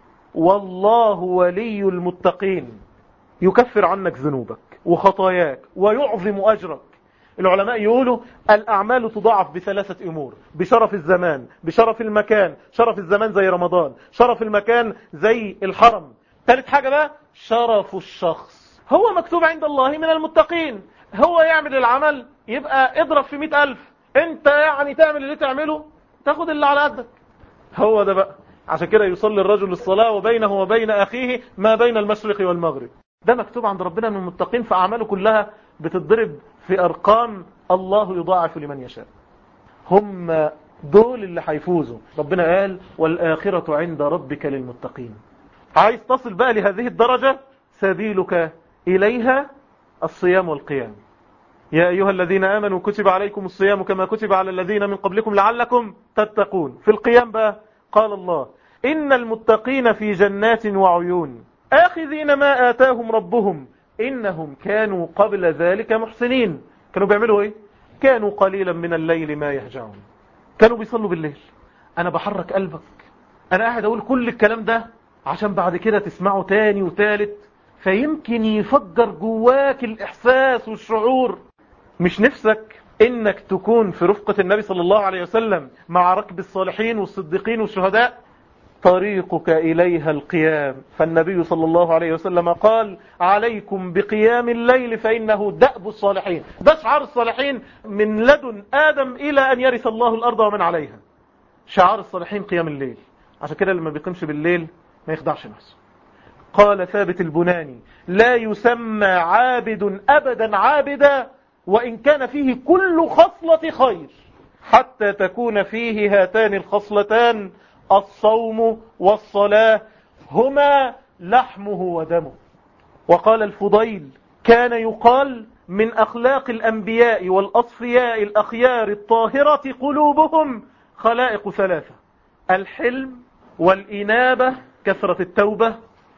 والله ولي المتقين، يكفر عنك ذنوبك وخطاياك ويعظم أجرك. العلماء يقولوا الأعمال تضاعف بثلاثة أمور: بشرف الزمان، بشرف المكان. شرف الزمان زي رمضان، شرف المكان زي الحرم. ثالث حاجة بقى شرف الشخص. هو مكتوب عند الله من المتقين، هو يعمل العمل يبقى اضرب في مئة ألف، انت يعني تعمل اللي تعمله تاخد اللي على قدك. هو ده بقى. عشان كده يصلي الرجل الصلاة وبينه وبين أخيه ما بين المشرق والمغرب. ده مكتوب عند ربنا من المتقين، فأعماله كلها بتضرب في أرقام الله يضاعف لمن يشاء. هم دول اللي هيفوزوا. ربنا قال: والآخرة عند ربك للمتقين. عايز تصل بقى لهذه الدرجة؟ سبيلك إليها الصيام والقيام. يا أيها الذين آمنوا كتب عليكم الصيام كما كتب على الذين من قبلكم لعلكم تتقون. في القيام بقى قال الله: إن المتقين في جنات وعيون آخذين ما آتاهم ربهم إنهم كانوا قبل ذلك محسنين. كانوا بيعملوا إيه؟ كانوا قليلا من الليل ما يهجعون. كانوا بيصلوا بالليل. أنا بحرك قلبك، أنا قاعد أقول كل الكلام ده عشان بعد كده تسمعه تاني وتالت، فيمكن يفجر جواك الإحساس والشعور. مش نفسك إنك تكون في رفقة النبي صلى الله عليه وسلم مع ركب الصالحين والصديقين والشهداء؟ طريقك إليها القيام. فالنبي صلى الله عليه وسلم قال: عليكم بقيام الليل فإنه دأب الصالحين. ده شعار الصالحين من لدن آدم إلى أن يرث الله الأرض ومن عليها. شعار الصالحين قيام الليل. عشان كده لما بيقيمش بالليل ما يخدعش نفسه. قال ثابت البناني: لا يسمى عابد أبدا عابدا وإن كان فيه كل خصلة خير. حتى تكون فيه هاتان الخصلتان الصوم والصلاة هما لحمه ودمه. وقال الفضيل كان يقال من أخلاق الأنبياء والأصفياء الأخيار الطاهرة قلوبهم خلائق ثلاثة: الحلم والإنابة، كثرة التوبة،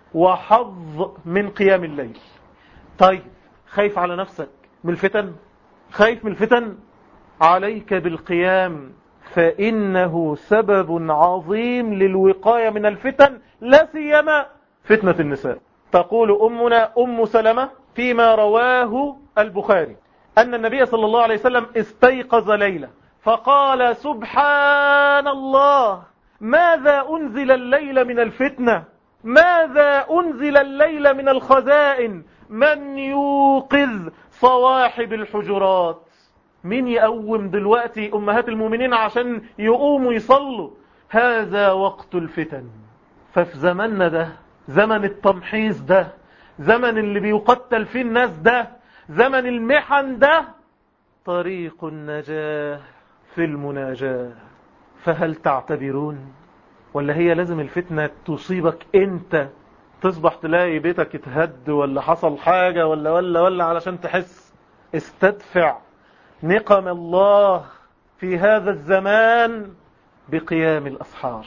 وحظ من قيام الليل. طيب خايف على نفسك من الفتن؟ خايف من الفتن؟ عليك بالقيام، فإنه سبب عظيم للوقاية من الفتن، لا سيما فتنة النساء. تقول أمنا أم سلمة فيما رواه البخاري أن النبي صلى الله عليه وسلم استيقظ ليلة فقال: سبحان الله، ماذا أنزل الليل من الفتنة، ماذا أنزل الليل من الخزائن، من يوقظ صواحب الحجرات؟ مين يقوم دلوقتي أمهات المؤمنين عشان يقوموا يصلوا؟ هذا وقت الفتن. ففي زماننا ده، زمن التمحيص ده، زمن اللي بيقتل فيه الناس ده، زمن المحن ده، طريق النجاة في المناجاة. فهل تعتبرون؟ ولا هي لازم الفتنة تصيبك انت تصبح تلاقي بيتك اتهد ولا حصل حاجة ولا ولا ولا علشان تحس؟ استدفع نقم الله في هذا الزمان بقيام الأسحار.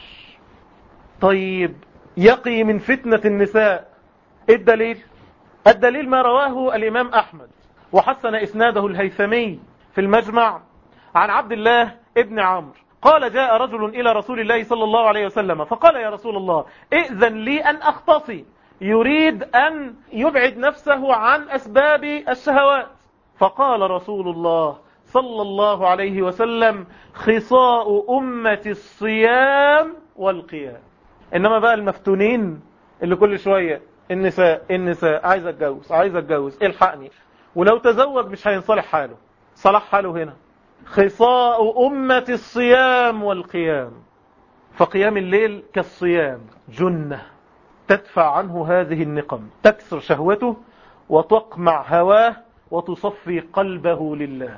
طيب يقي من فتنة النساء. الدليل الدليل ما رواه الإمام أحمد وحسن إسناده الهيثمي في المجمع عن عبد الله ابن عمرو قال: جاء رجل إلى رسول الله صلى الله عليه وسلم فقال: يا رسول الله، ائذن لي أن أختصي. يريد أن يبعد نفسه عن أسباب الشهوات. فقال رسول الله صلى الله عليه وسلم: خصاء أمة الصيام والقيام. إنما بقى المفتونين اللي كل شوية النساء النساء عايز اتجوز عايز اتجوز الحقني، ولو تزوج مش هينصلح حاله. صلاح حاله هنا خصاء أمة الصيام والقيام. فقيام الليل كالصيام جنة تدفع عنه هذه النقم، تكسر شهوته وتقمع هواه وتصفي قلبه لله.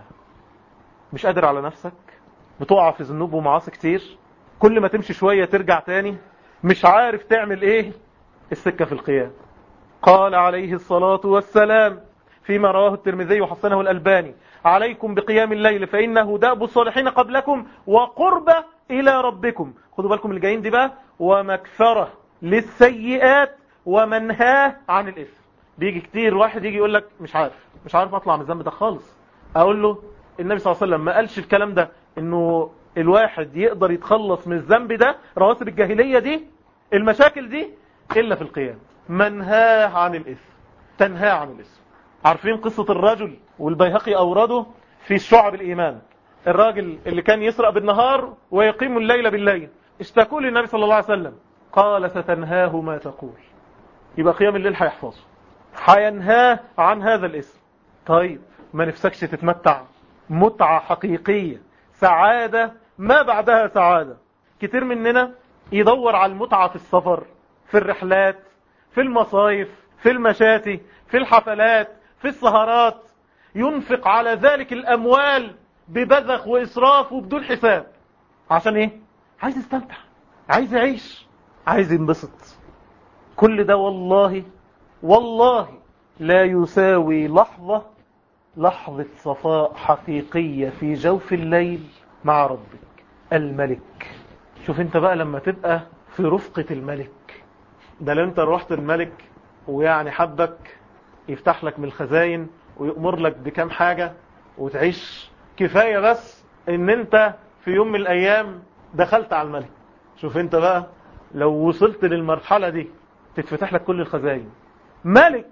مش قادر على نفسك، بتقع في ذنوب ومعاصي كتير، كل ما تمشي شوية ترجع تاني، مش عارف تعمل ايه. السكة في القيام. قال عليه الصلاة والسلام فيما رواه الترمذي وحسنه الألباني: عليكم بقيام الليل فإنه دأب الصالحين قبلكم وقربة إلى ربكم. خدوا بالكم اللي جايين دي بقى: ومكفرة للسيئات ومنهاه عن الإثم. بيجي كتير واحد يجي يقول لك مش عارف مش عارف أطلع من الذنب ده خالص. أقول له النبي صلى الله عليه وسلم ما قالش الكلام ده، إنه الواحد يقدر يتخلص من الذنب ده، رواسب الجاهلية دي، المشاكل دي، إلا في القيام. منهاه عن الإثم، تنهى عن الإثم. عارفين قصة الرجل والبيهقي أورده في شعب الإيمان، الراجل اللي كان يسرق بالنهار ويقيم الليل بالليل، اشتكوا للنبي صلى الله عليه وسلم قال: ستنهاه ما تقول. يبقى قيام الليل هيحفظه، هينهاه عن هذا الإثم. طيب ما نفسكش تتمتع متعة حقيقية، سعادة ما بعدها سعادة؟ كتير مننا يدور على المتعة في السفر، في الرحلات، في المصايف، في المشاتي، في الحفلات، في السهرات، ينفق على ذلك الأموال ببذخ وإسراف وبدون حساب. عشان إيه؟ عايز يستمتع، عايز يعيش، عايز ينبسط. كل ده والله والله لا يساوي لحظة لحظة صفاء حقيقية في جوف الليل مع ربك الملك. شوف انت بقى لما تبقى في رفقة الملك ده، لو انت روحت الملك ويعني حبك يفتح لك من الخزاين ويأمر لك بكام حاجة وتعيش كفاية، بس ان انت في يوم من الايام دخلت على الملك. شوف انت بقى لو وصلت للمرحلة دي تتفتح لك كل الخزاين، ملك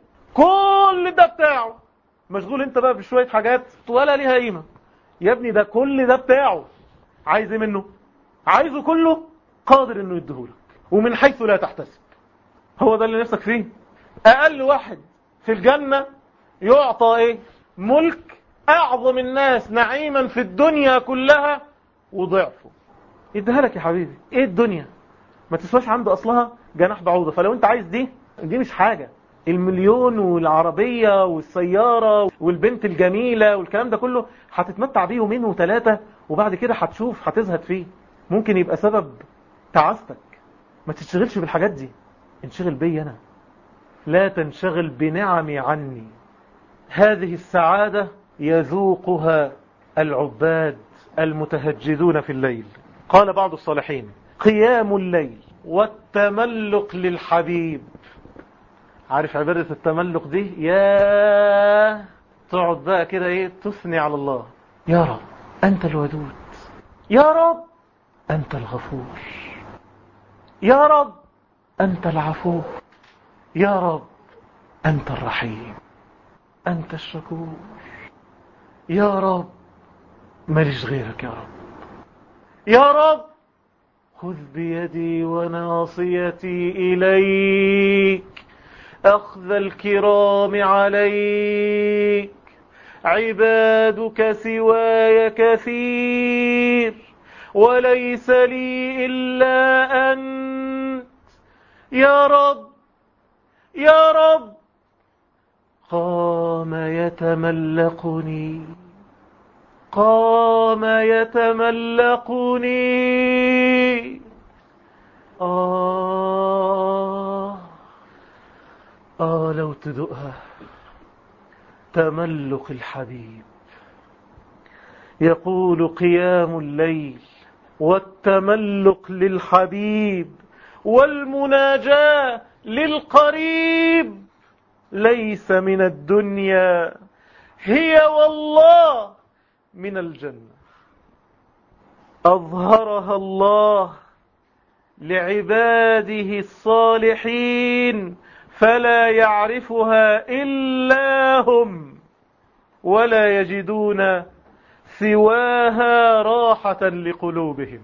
كل ده بتاعه، مشغول انت بقى بشوية حاجات ولا ليها قيمة. يا ابني ده كل ده بتاعه، عايز ايه منه؟ عايزه كله، قادر انه يديهولك ومن حيث لا تحتسب. هو ده اللي نفسك فيه. اقل واحد في الجنة يعطى ايه؟ ملك اعظم الناس نعيما في الدنيا كلها وضعفه، يديها لك يا حبيبي. ايه الدنيا ما تسواش عنده اصلها جناح بعوضة. فلو انت عايز دي، دي مش حاجة، المليون والعربية والسيارة والبنت الجميلة والكلام ده كله هتتمتع بيه يومين وثلاثة، وبعد كده هتشوف هتزهد فيه، ممكن يبقى سبب تعاستك. ما تشتغلش بالحاجات دي، انشغل بي أنا. لا تنشغل بنعمي عني. هذه السعادة يذوقها العباد المتهجدون في الليل. قال بعض الصالحين: قيام الليل والتملق للحبيب. عارف عبادة التملق دي؟ يا تقعد بقى كده ايه تثني على الله. يا رب أنت الودود، يا رب أنت الغفور، يا رب أنت العفو، يا رب أنت الرحيم، أنت الشكور، يا رب ماليش غيرك، يا رب يا رب خذ بيدي وناصيتي إليك أخذ الكرام عليك، عبادك سواي كثير وليس لي إلا أنت، يا رب يا رب. قام يتملقني، قام يتملقني. آه آه لو تدقها، تملق الحبيب. يقول: قيام الليل والتملق للحبيب والمناجاة للقريب ليس من الدنيا، هي والله من الجنة. أظهرها الله لعباده الصالحين فلا يعرفها إلا هم، ولا يجدون سواها راحة لقلوبهم.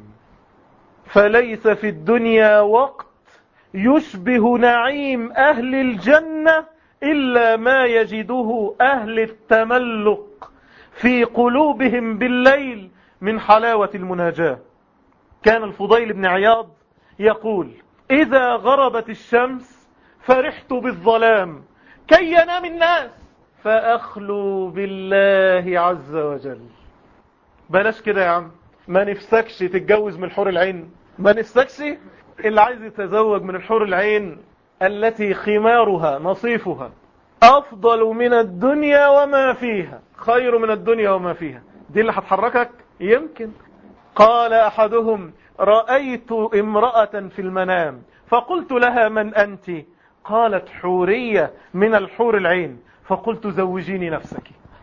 فليس في الدنيا وقت يشبه نعيم أهل الجنة إلا ما يجده أهل التملق في قلوبهم بالليل من حلاوة المناجاة. كان الفضيل بن عياض يقول: إذا غربت الشمس فرحت بالظلام كي ينام الناس فأخلو بالله عز وجل. بلاش كده يا عم، ما نفسكش تتجوز من الحور العين؟ ما نفسكش؟ اللي عايز يتزوج من الحور العين التي خمارها نصيفها أفضل من الدنيا وما فيها، خير من الدنيا وما فيها، دي اللي هتحركك يمكن. قال أحدهم: رأيت امرأة في المنام فقلت لها: من أنت؟ قالت: حورية من الحور العين. فقلت: زوجيني نفسك.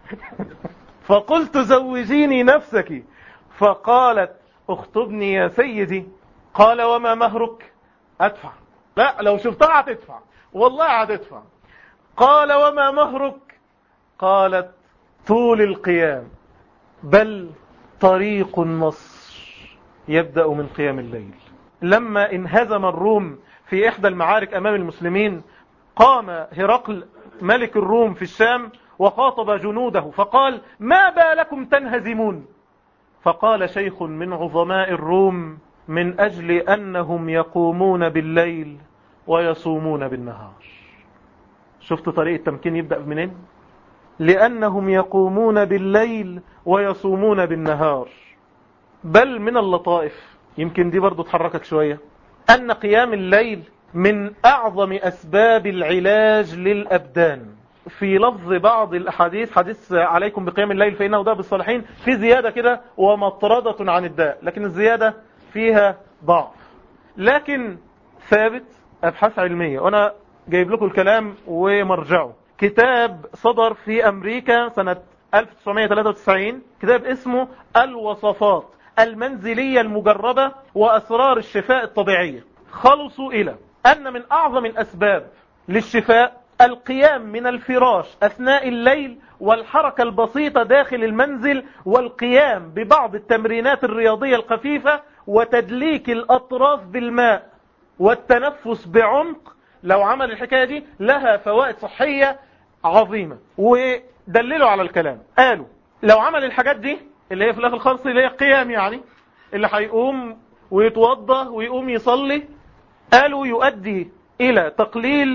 فقلت: زوجيني نفسك. فقالت: اخطبني يا سيدي. قال: وما مهرك؟ أدفع. لا، لو شفتها هتدفع، والله هتدفع. قال: وما مهرك؟ قالت: طول القيام، بل طريق النصر يبدأ من قيام الليل. لما انهزم الروم في إحدى المعارك أمام المسلمين، قام هرقل ملك الروم في الشام وخاطب جنوده فقال: ما بالكم تنهزمون؟ فقال شيخ من عظماء الروم: من أجل أنهم يقومون بالليل ويصومون بالنهار. شفت طريق التمكين يبدأ منين؟ لأنهم يقومون بالليل ويصومون بالنهار. بل من اللطائف، يمكن دي برضو تحركك شوية، أن قيام الليل من أعظم أسباب العلاج للأبدان. في لفظ بعض الأحاديث، حديث عليكم بقيام الليل فإنه داء بالصالحين، في زيادة كده: ومطردة عن الداء، لكن الزيادة فيها ضعف، لكن ثابت أبحاث علمية. وأنا جايب لكم الكلام ومرجعه. كتاب صدر في أمريكا سنة ألف وتسعمائة وثلاثة وتسعين، كتاب اسمه الوصفات المنزلية المجربة وأسرار الشفاء الطبيعية. خلصوا إلى أن من أعظم الأسباب للشفاء القيام من الفراش أثناء الليل، والحركة البسيطة داخل المنزل، والقيام ببعض التمرينات الرياضية الخفيفة، وتدليك الأطراف بالماء، والتنفس بعمق. لو عمل الحكاية دي لها فوائد صحية عظيمة. ودللوا على الكلام، قالوا لو عمل الحاجات دي اللي هي في الآخر الخالص اللي هي قيام، يعني اللي هيقوم ويتوضى ويقوم يصلي، قالوا يؤدي إلى تقليل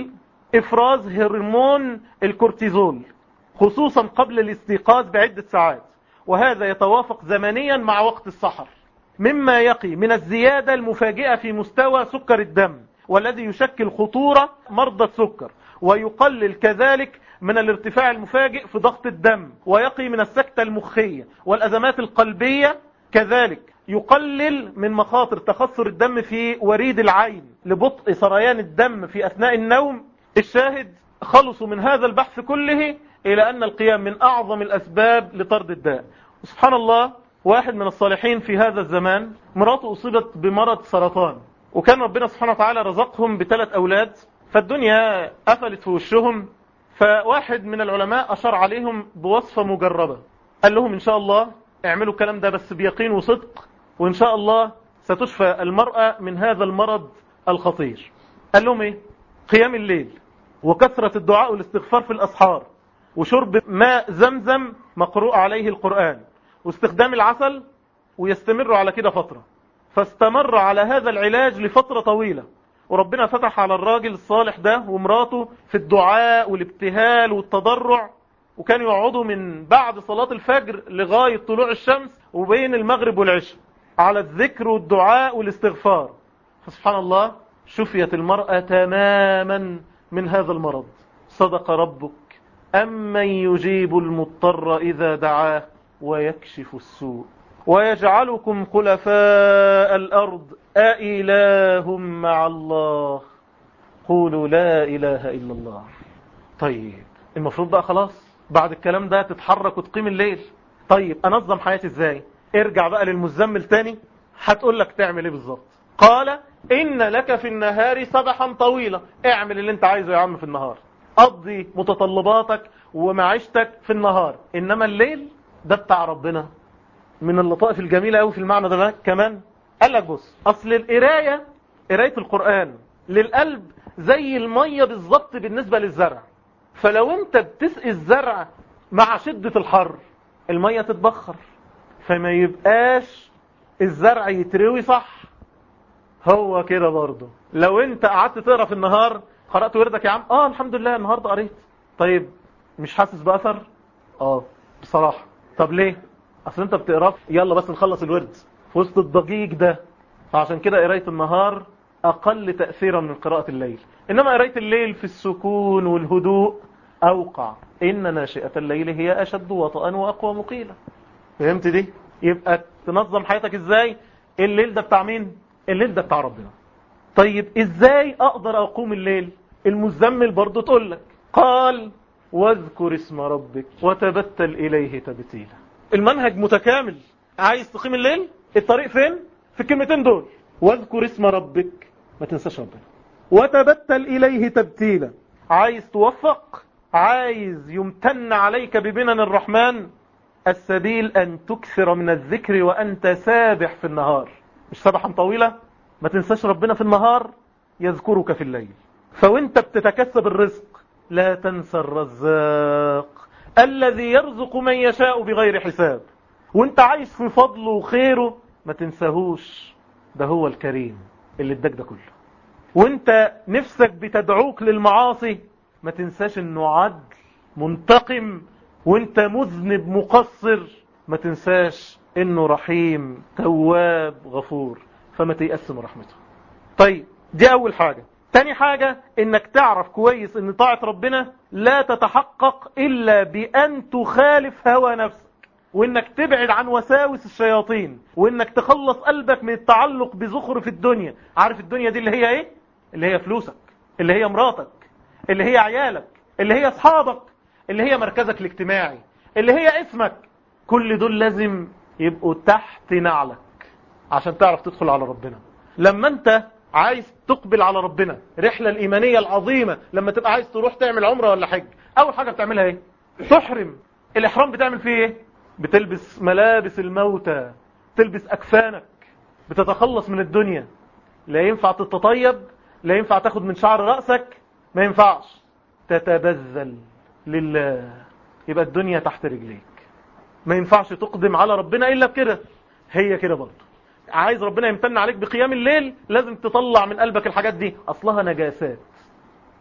افراز هرمون الكورتيزول خصوصا قبل الاستيقاظ بعدة ساعات، وهذا يتوافق زمنيا مع وقت السحر، مما يقي من الزيادة المفاجئة في مستوى سكر الدم والذي يشكل خطورة مرضى السكر، ويقلل كذلك من الارتفاع المفاجئ في ضغط الدم، ويقي من السكتة المخية والأزمات القلبية، كذلك يقلل من مخاطر تخثر الدم في وريد العين لبطء سريان الدم في أثناء النوم. الشاهد خلصوا من هذا البحث كله إلى أن القيام من أعظم الأسباب لطرد الداء. سبحان الله، واحد من الصالحين في هذا الزمان مراته أصيبت بمرض سرطان، وكان ربنا سبحانه وتعالى رزقهم بثلاث أولاد، فالدنيا قفلت في وشهم. فواحد من العلماء أشار عليهم بوصفة مجربة، قال لهم إن شاء الله اعملوا الكلام ده بس بيقين وصدق، وإن شاء الله ستشفى المرأة من هذا المرض الخطير. قال لهم إيه؟ قيام الليل، وكثرة الدعاء والاستغفار في الأسحار، وشرب ماء زمزم مقروء عليه القرآن، واستخدام العسل، ويستمروا على كده فترة. فاستمر على هذا العلاج لفترة طويلة، وربنا فتح على الراجل الصالح ده ومراته في الدعاء والابتهال والتضرع، وكانوا يقعدوا من بعد صلاة الفجر لغاية طلوع الشمس وبين المغرب والعشاء على الذكر والدعاء والاستغفار. فسبحان الله، شفيت المرأة تماما من هذا المرض. صدق ربك أمن يجيب المضطر إذا دعاه ويكشف السوء ويجعلكم خلفاء الأرض أإله مع الله قولوا لا إله إلا الله. طيب المفروض بقى خلاص بعد الكلام ده تتحرك وتقيم الليل. طيب أنظم حياتي إزاي؟ ارجع بقى للمزمل تاني، هتقول لك تعمل إيه بالظبط. قال إن لك في النهار سبحا طويلة، اعمل اللي انت عايزه يا عم في النهار، قضي متطلباتك ومعيشتك في النهار، إنما الليل ده بتاع ربنا. من اللطائف الجميلة قوي في المعنى ده كمان، قال لك بص، أصل القراية، قراية القرآن للقلب زي المية بالظبط بالنسبة للزرع. فلو انت بتسقي الزرع مع شدة الحر المية تتبخر، فما يبقاش الزرع يتروي صح. هو كده برضه لو انت قعدت تقرأ في النهار، قرأت وردك يا عم، اه الحمد لله النهاردة قريت، طيب مش حاسس بأثر؟ اه بصراحة. طب ليه؟ اصل انت بتقرأ يلا بس نخلص الورد في وسط الضجيج ده. فعشان كده قراية النهار اقل تأثيرا من قراءة الليل، انما قراية الليل في السكون والهدوء اوقع. ان ناشئة الليل هي اشد وطئا واقوى مقيلة. فهمت دي؟ يبقى تنظم حياتك ازاي؟ الليل ده بتاع مين؟ الليل ده بتاع ربنا. طيب ازاي اقدر اقوم الليل؟ المزمل برضو تقول لك، قال واذكر اسم ربك وتبتل اليه تبتيلا. المنهج متكامل. عايز تقيم الليل؟ الطريق فين؟ في الكلمتين دول، واذكر اسم ربك، ما تنساش ربنا، وتبتل اليه تبتيلا. عايز توفق، عايز يمتن عليك ببنن الرحمن، السبيل ان تكثر من الذكر وانت سابح في النهار. مش سبحا طويلة؟ ما تنساش ربنا في النهار يذكرك في الليل. فوانت بتتكسب الرزق لا تنسى الرزاق الذي يرزق من يشاء بغير حساب. وانت عايش في فضله وخيره ما تنساهوش، ده هو الكريم اللي اداك ده كله. وانت نفسك بتدعوك للمعاصي ما تنساش انه عدل منتقم، وانت مذنب مقصر ما تنساش انه رحيم تواب غفور، فما تيأس من رحمته. طيب دي اول حاجة. تاني حاجة انك تعرف كويس ان طاعة ربنا لا تتحقق الا بان تخالف هوى نفسك، وانك تبعد عن وساوس الشياطين، وانك تخلص قلبك من التعلق بزخرف الدنيا. عارف الدنيا دي اللي هي ايه؟ اللي هي فلوسك، اللي هي مراتك، اللي هي عيالك، اللي هي اصحابك، اللي هي مركزك الاجتماعي، اللي هي اسمك. كل دول لازم يبقوا تحت نعلك عشان تعرف تدخل على ربنا. لما انت عايز تقبل على ربنا، رحلة الإيمانية العظيمة، لما تبقى عايز تروح تعمل عمرة ولا حج، أول حاجة بتعملها ايه؟ تحرم. الإحرام بتعمل فيه ايه؟ بتلبس ملابس الموتى، تلبس أكفانك، بتتخلص من الدنيا. لا ينفع تتطيب، لا ينفع تاخد من شعر رأسك، ما ينفعش. تتبذل لله، يبقى الدنيا تحت رجليك. ما ينفعش تقدم على ربنا إلا بكده. هي كده برضه. عايز ربنا يمتن عليك بقيام الليل، لازم تطلع من قلبك الحاجات دي، أصلها نجاسات.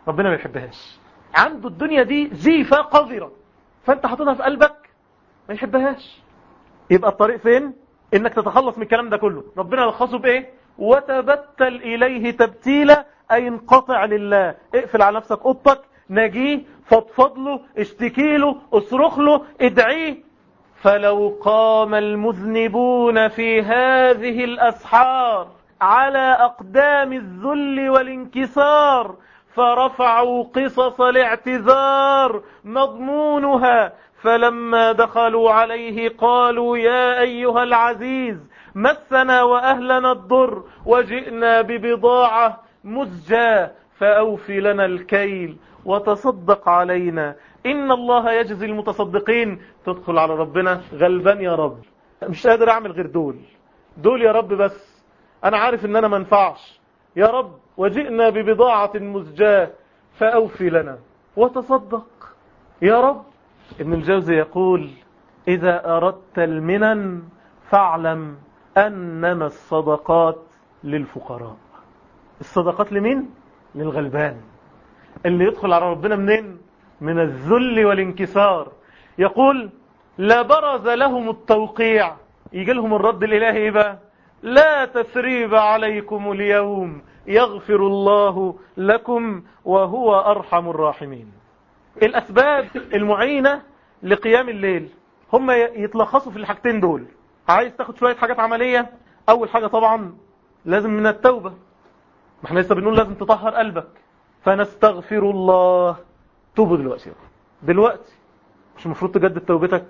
ربنا ما يحبهاش. عنده الدنيا دي زيفة قذرة، فانت حاططها في قلبك ما يحبهاش. يبقى الطريق فين؟ انك تتخلص من الكلام ده كله. ربنا يلخصه بايه؟ وتبتل اليه تبتيلا، اي انقطع لله. اقفل على نفسك اوضتك، ناجيه، فضفض له، اشتكي له، اصرخ له، ادعيه. فلو قام المذنبون في هذه الاسحار على اقدام الذل والانكسار فرفعوا قصص الاعتذار مضمونها، فلما دخلوا عليه قالوا يا أيها العزيز مسنا وأهلنا الضر وجئنا ببضاعة مزجاة فأوفي لنا الكيل وتصدق علينا إن الله يجزي المتصدقين. تدخل على ربنا غلبان يا رب، مش قادر أعمل غير دول دول يا رب، بس أنا عارف إن أنا منفعش يا رب، وجئنا ببضاعة مزجاة فأوفي لنا وتصدق يا رب. ابن الجوزي يقول إذا أردت المنن فاعلم أنما الصدقات للفقراء. الصدقات لمين؟ للغلبان اللي يدخل على ربنا منين؟ من الذل والانكسار. يقول لا برز لهم التوقيع، يجي لهم الرد الإلهي بقى لا تثريب عليكم اليوم يغفر الله لكم وهو أرحم الراحمين. الأسباب المعينة لقيام الليل هم يتلخصوا في الحاجتين دول. عايز تاخد شوية حاجات عملية، أول حاجة طبعا لازم من التوبة، ما احنا لسه بنقول لازم تطهر قلبك. فنستغفر الله. توبوا دلوقتي دلوقتي، مش المفروض تجدد توبتك؟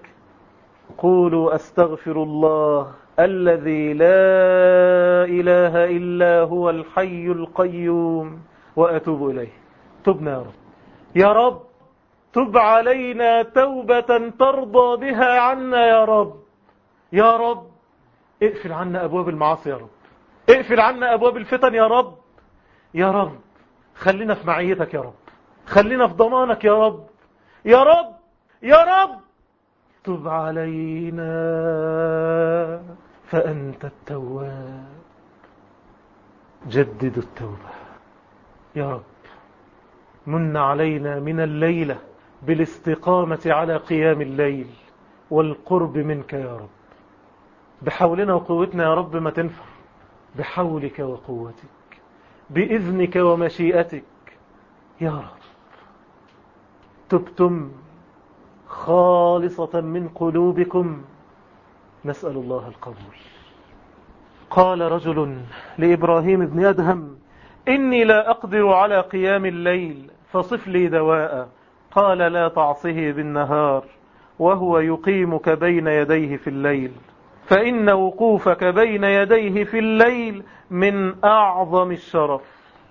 قولوا أستغفر الله الذي لا إله إلا هو الحي القيوم وأتوب إليه. تبنا يا رب، يا رب تب علينا توبة ترضى بها عنا يا رب. يا رب اقفل عنا أبواب المعاصي يا رب، اقفل عنا أبواب الفتن يا رب. يا رب خلينا في معيتك يا رب، خلينا في ضمانك يا رب. يا رب يا رب تب علينا فأنت التواب. جدد التوبة يا رب. من علينا من الليلة بالاستقامة على قيام الليل والقرب منك يا رب. بحولنا وقوتنا يا رب ما تنفع، بحولك وقوتك، بإذنك ومشيئتك يا رب. تبتم خالصة من قلوبكم، نسأل الله القبول. قال رجل لإبراهيم بن أدهم إني لا أقدر على قيام الليل فصف لي دواء. قال لا تعصه بالنهار وهو يقيمك بين يديه في الليل، فإن وقوفك بين يديه في الليل من أعظم الشرف،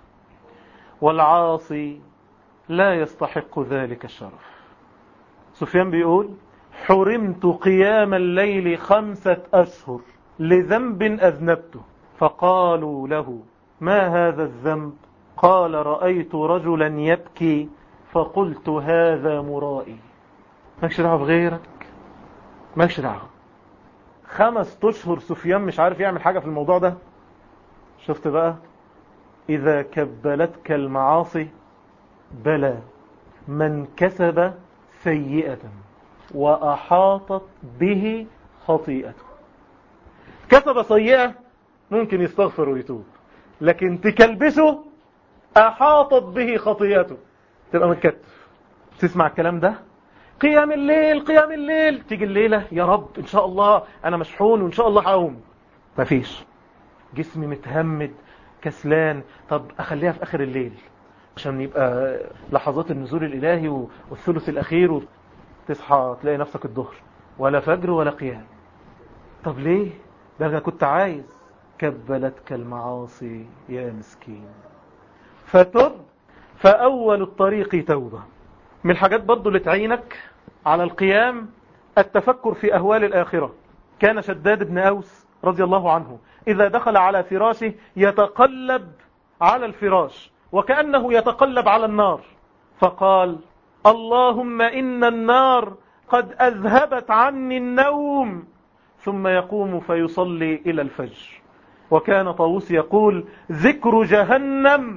والعاصي لا يستحق ذلك الشرف. سفيان بيقول حرمت قيام الليل خمسة أشهر لذنب أذنبته، فقالوا له ما هذا الذنب؟ قال رأيت رجلا يبكي فقلت هذا مرائي. ماكش دعوة بغيرك، ماكش دعوة. خمس أشهر سفيان مش عارف يعمل حاجة في الموضوع ده. شفت بقى؟ إذا كبلتك المعاصي بلى من كسب سيئة وأحاطت به خطيئته. كسب سيئة ممكن يستغفر ويتوب، لكن تكلبسه أحاطت به خطيئته تبقى متكتف. تسمع الكلام ده؟ قيام الليل قيام الليل، تيجي الليلة يا رب إن شاء الله أنا مشحون وإن شاء الله هقوم، مفيش. جسمي متهمد كسلان، طب أخليها في آخر الليل عشان يبقى لحظات النزول الإلهي والثلث الأخير، تصحى تلاقي نفسك الظهر ولا فجر ولا قيام. طب ليه؟ ده أنا كنت عايز. كبلتك المعاصي يا مسكين فتب. فأول الطريق توبة. من الحاجات برضو اللي تعينك على القيام التفكر في أهوال الآخرة. كان شداد بن أوس رضي الله عنه إذا دخل على فراشه يتقلب على الفراش وكأنه يتقلب على النار، فقال اللهم إن النار قد أذهبت عني النوم، ثم يقوم فيصلي إلى الفجر. وكان طاووس يقول ذكر جهنم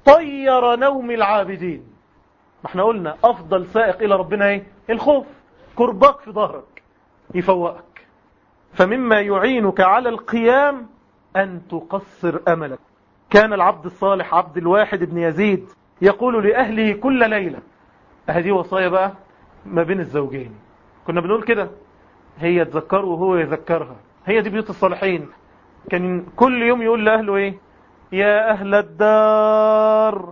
طير نوم العابدين. ما احنا قلنا افضل سائق الى ربنا ايه؟ الخوف. كرباك في ظهرك يفوقك. فمما يعينك على القيام ان تقصر املك. كان العبد الصالح عبد الواحد بن يزيد يقول لأهله كل ليلة، هذه وصايا بقى ما بين الزوجين، كنا بنقول كده، هي تذكره وهو يذكرها، هي دي بيوت الصالحين. كان كل يوم يقول لأهله ايه؟ يا أهل الدار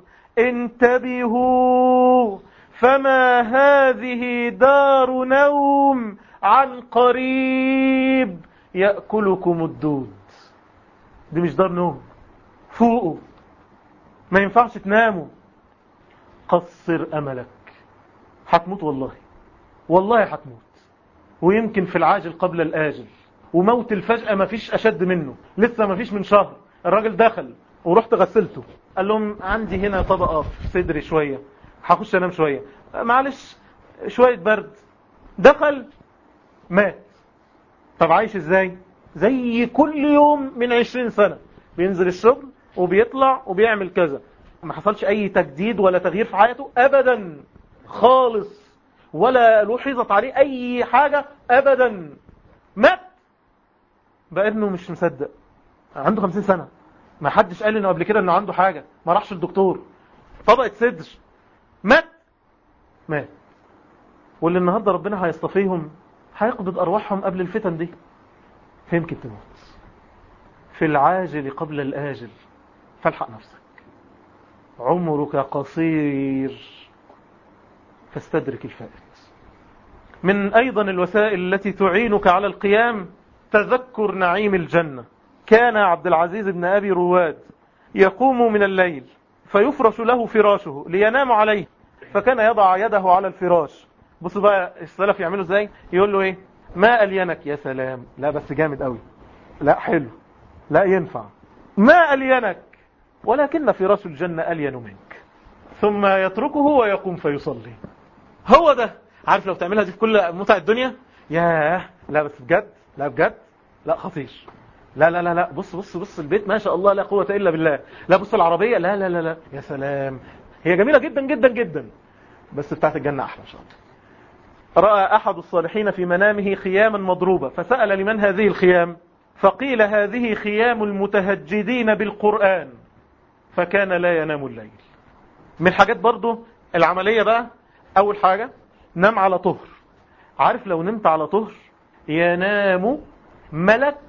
انتبهوا، فما هذه دار نوم عن قريب يأكلكم الدود. دي مش دار نوم، فوقوا، ما ينفعش تناموا. قصر أملك، هتموت والله، والله هتموت، ويمكن في العاجل قبل الآجل. وموت الفجأة ما فيش أشد منه. لسه ما فيش من شهر الراجل دخل ورحت غسلته، قال لهم عندي هنا طبقة في صدري شوية، هخش انام شوية، معلش شوية برد. دخل مات. طب عايش ازاي؟ زي كل يوم من عشرين سنة، بينزل الشغل وبيطلع وبيعمل كذا، ما حصلش اي تجديد ولا تغيير في حياته ابدا خالص، ولا لوحظت عليه اي حاجة ابدا. مات. بقى ابنه مش مصدق، عنده خمسين سنة، ما حدش قال انه قبل كده انه عنده حاجة، ما راحش الدكتور، طبقة صدر، مات. مات. واللي النهاردة ربنا هيصطفيهم هيقبض ارواحهم قبل الفتن دي، فيمكن تموت. في العاجل قبل الآجل، فالحق نفسك، عمرك قصير، فاستدرك الفائت. من أيضا الوسائل التي تعينك على القيام تذكر نعيم الجنة. كان عبد العزيز بن أبي رواد يقوم من الليل فيفرش له فراشه لينام عليه، فكان يضع يده على الفراش. بصوا بقى السلف يعملوا ازاي، يقول له ايه؟ ما ألينك. يا سلام، لا بس جامد قوي، لا حلو، لا ينفع. ما ألينك، ولكن فراش الجنة ألين منك. ثم يتركه ويقوم فيصلي. هو ده. عارف لو تعملها دي في كل متع الدنيا، ياه، لا بس بجد، لا بجد، لا خطير، لا لا لا لا، بص بص بص البيت ما شاء الله لا قوة إلا بالله، لا بص العربية، لا لا لا لا، يا سلام، هي جميلة جدا جدا جدا، بس بتاعت الجنة أحلى إن شاء الله. رأى أحد الصالحين في منامه خياما مضروبة، فسأل لمن هذه الخيام؟ فقيل هذه خيام المتهجدين بالقرآن، فكان لا ينام الليل. من حاجات برضو العملية بقى، أول حاجة نام على طهر. عارف لو نمت على طهر ينام ملك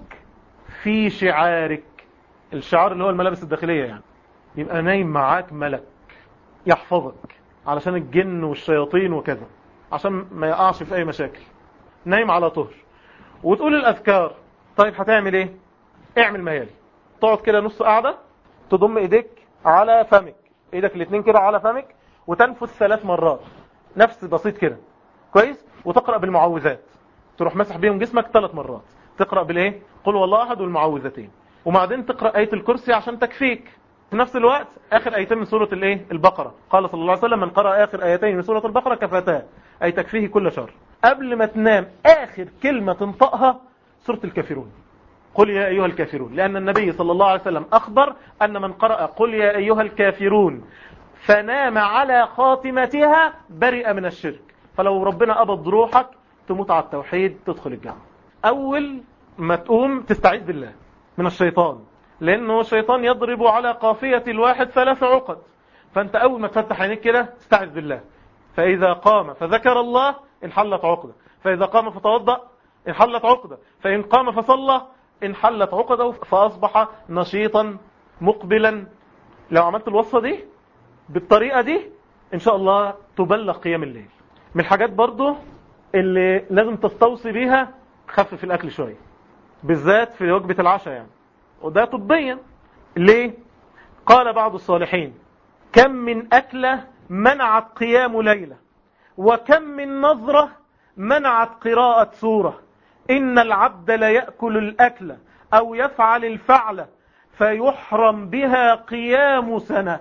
في شعارك، الشعار اللي هو الملابس الداخلية يعني، يبقى نايم معاك ملك يحفظك علشان الجن والشياطين وكذا، عشان ما يقعش في أي مشاكل. نايم على طهر وتقول الأذكار. طيب هتعمل ايه؟ اعمل ميالي، تقعد كده نص قاعدة، تضم ايديك على فمك، ايدك الاثنين كده على فمك، وتنفس ثلاث مرات، نفس بسيط كده، كويس. وتقرأ بالمعوذات، تروح مسح بيهم جسمك ثلاث مرات، تقرأ بالايه؟ قل والله احد والمعوذتين، وبعدين تقرأ آية الكرسي عشان تكفيك. في نفس الوقت آخر آيتين من سورة الايه؟ البقرة. قال صلى الله عليه وسلم من قرأ آخر آيتين من سورة البقرة كفتاه، أي تكفيه كل شر. قبل ما تنام آخر كلمة تنطقها سورة الكافرون، قل يا أيها الكافرون، لأن النبي صلى الله عليه وسلم أخبر أن من قرأ قل يا أيها الكافرون فنام على خاتمتها برئ من الشرك. فلو ربنا قبض روحك تموت على التوحيد، تدخل الجنة. أول ما تقوم تستعيذ بالله من الشيطان، لأنه الشيطان يضرب على قافية الواحد ثلاث عقد. فأنت أول ما تفتح عينيك كده تستعيذ بالله، فإذا قام فذكر الله انحلت عقدة، فإذا قام فتوضأ انحلت عقدة، فإن قام فصلى انحلت عقده، فأصبح نشيطا مقبلا. لو عملت الوصفة دي بالطريقة دي إن شاء الله تبلغ قيام الليل. من الحاجات برضو اللي لازم تستوصي بيها، خفف الأكل شوية، بالذات في وجبة العشاء يعني، وده طبيا. ليه؟ قال بعض الصالحين كم من أكلة منعت قيام ليلة، وكم من نظرة منعت قراءة سورة. إن العبد لا يأكل الأكل أو يفعل الفعل فيحرم بها قيام سنة،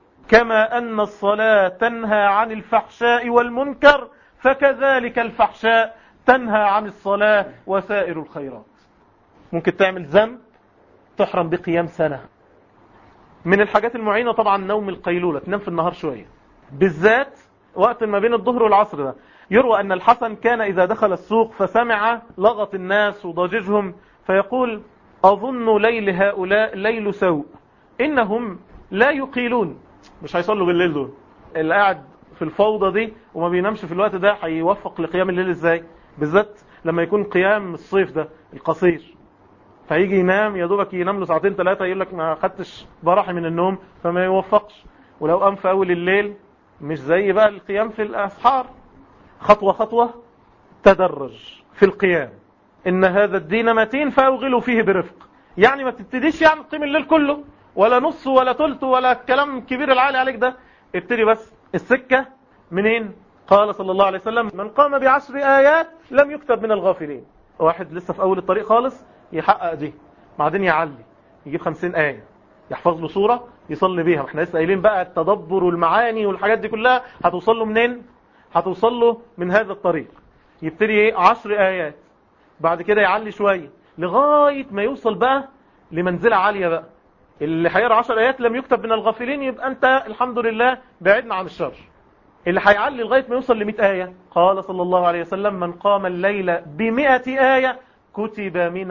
كما أن الصلاة تنهى عن الفحشاء والمنكر، فكذلك الفحشاء تنهى عن الصلاة وسائر الخيرات. ممكن تعمل ذنب تحرم بقيام سنة. من الحاجات المعينة طبعا نوم القيلولة، تنام في النهار شوية بالذات وقت ما بين الظهر والعصر ده. يروى أن الحسن كان إذا دخل السوق فسمع لغط الناس وضجيجهم فيقول أظن ليل هؤلاء ليل سوء إنهم لا يقيلون. مش هيصلوا بالليل دول، اللي قاعد في الفوضى دي وما بينامش في الوقت ده هيوفق لقيام الليل ازاي؟ بالذات لما يكون قيام الصيف ده القصير، فيجي ينام يا دوبك ينام له ساعتين ثلاثة يقول لك ما خدتش براحي من النوم فما يوفقش. ولو قام في أول الليل مش زي بقى القيام في الأسحار. خطوة خطوة تدرج في القيام. إن هذا الدين متين فأوغلوا فيه برفق. يعني ما تبتديش يعني تقيم الليل كله ولا نص ولا ثلث ولا الكلام الكبير العالي عليك ده. ابتدي بس السكة منين؟ قال صلى الله عليه وسلم من قام بعشر آيات لم يكتب من الغافلين. واحد لسه في أول الطريق خالص يحقق دي، بعدين يعلي يجيب خمسين آية، يحفظ له صورة يصلي بيها. احنا لسه قايلين بقى التدبر والمعاني والحاجات دي كلها هتوصل له منين؟ هتوصل له من هذا الطريق. يبتدي ايه؟ عشر آيات، بعد كده يعلي شوية لغاية ما يوصل بقى لمنزلة عالية بقى. اللي هيقرا عشر آيات لم يكتب من الغافلين يبقى انت الحمد لله بعدنا عن الشر. اللي هيعلي لغاية ما يوصل لمئة آية، قال صلى الله عليه وسلم من قام الليل بمئة آية كتب من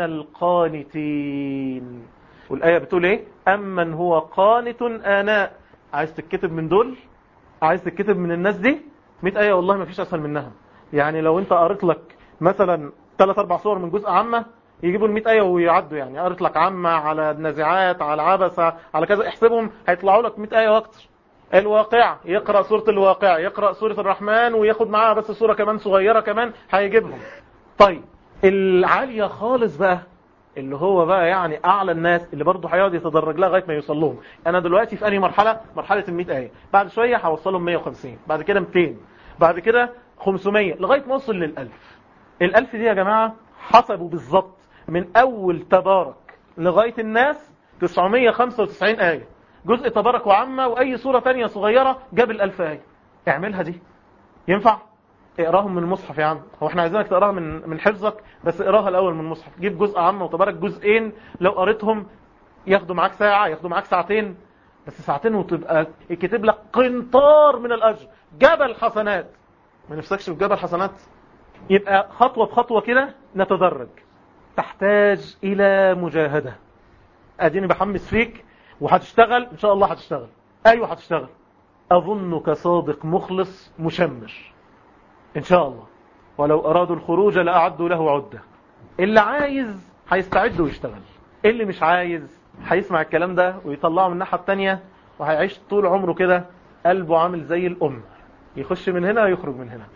القانتين. والآية بتقول ايه؟ أمن هو قانت آناء. عايز تتكتب من دول؟ عايز تتكتب من الناس دي؟ مئة آية والله ما فيش أسهل منها. يعني لو انت قريت لك مثلا ثلاث أربع صور من جزء عامة يجيبوا المئة آية ويعدوا. يعني قريت لك عامة على النازعات على عبسة على كذا، احسبهم هيطلعوا لك مئة آية واكتر. الواقع يقرأ سورة الواقع، يقرأ سورة الرحمن وياخد معاها بس سورة كمان صغيرة كمان هيجيبهم. طيب العالية خالص بقى اللي هو بقى يعني أعلى الناس اللي برضه هيقعد يتدرج لها لغاية ما يوصل لهم. أنا دلوقتي في أنهي مرحلة؟ مرحلة المئة آية. بعد شوية هوصلهم مئة وخمسين، بعد كده مئتين، بعد كده خمسمية، لغاية ما أوصل للألف. الألف دي يا جماعة حسبوا بالظبط من أول تبارك لغاية الناس تسعمية وخمسة وتسعين آية. جزء تبارك وعامة وأي سورة تانية صغيرة جاب الألف آية. اعملها دي ينفع؟ اقراهم من المصحف يا عم. هو احنا عايزينك تقراها من من حفظك، بس اقراها الأول من المصحف. جيب جزء عامة وتبارك جزئين، لو قريتهم ياخدوا معاك ساعة، ياخدوا معاك ساعتين، بس ساعتين وتبقى يكتب لك قنطار من الأجر، جبل حسنات. ما نفسكش في جبل حسنات؟ يبقى خطوة بخطوة كده نتدرج. تحتاج إلى مجاهدة. أديني بحمس فيك وهتشتغل إن شاء الله. هتشتغل، أيوة هتشتغل. أظنك صادق مخلص مشمر إن شاء الله. ولو أرادوا الخروج لأعدوا له عدة. اللي عايز هيستعد ويشتغل، اللي مش عايز هيسمع الكلام ده ويطلعه من الناحية التانية وهيعيش طول عمره كده قلبه عامل زي الأم، يخش من هنا ويخرج من هنا.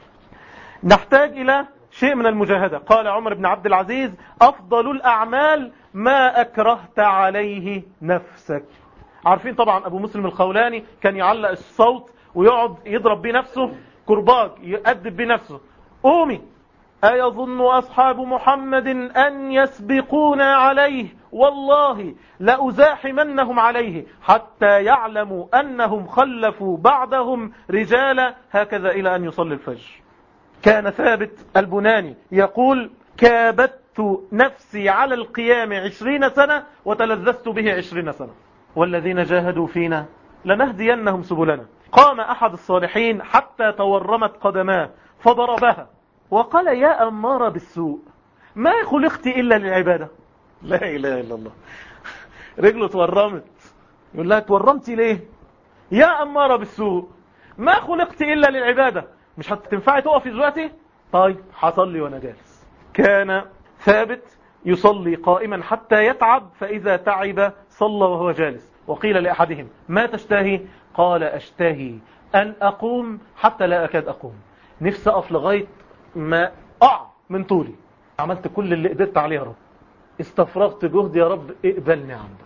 نحتاج إلى شيء من المجاهدة. قال عمر بن عبد العزيز أفضل الأعمال ما أكرهت عليه نفسك. عارفين طبعا أبو مسلم الخولاني كان يعلق الصوت ويقعد يضرب بيه نفسه كرباج، يأدب بيه نفسه. قومي أيظن أصحاب محمد أن يسبقونا عليه والله لأزاحمنهم عليه حتى يعلموا أنهم خلفوا بعدهم رجالا هكذا إلى أن يصلي الفجر. كان ثابت البناني يقول كابدت نفسي على القيام عشرين سنة وتلذذت به عشرين سنة والذين جاهدوا فينا لنهدينهم سبلنا. قام أحد الصالحين حتى تورمت قدماه فضربها وقال يا أمارة بالسوء ما خلقت إلا للعبادة. لا إله إلا الله. رجله تورمت، يقول لها تورمتي ليه؟ يا أمارة بالسوء ما خلقت إلا للعبادة. مش هتنفعي تقفي دلوقتي؟ طيب حصلي وانا جالس. كان ثابت يصلي قائما حتى يتعب، فإذا تعب صلى وهو جالس. وقيل لأحدهم ما تشتهي؟ قال أشتهي أن أقوم حتى لا أكاد أقوم. نفسي أقف لغاية ما أقع من طولي. عملت كل اللي قدرت عليه يا رب، استفرغت جهد يا رب اقبلني عندك.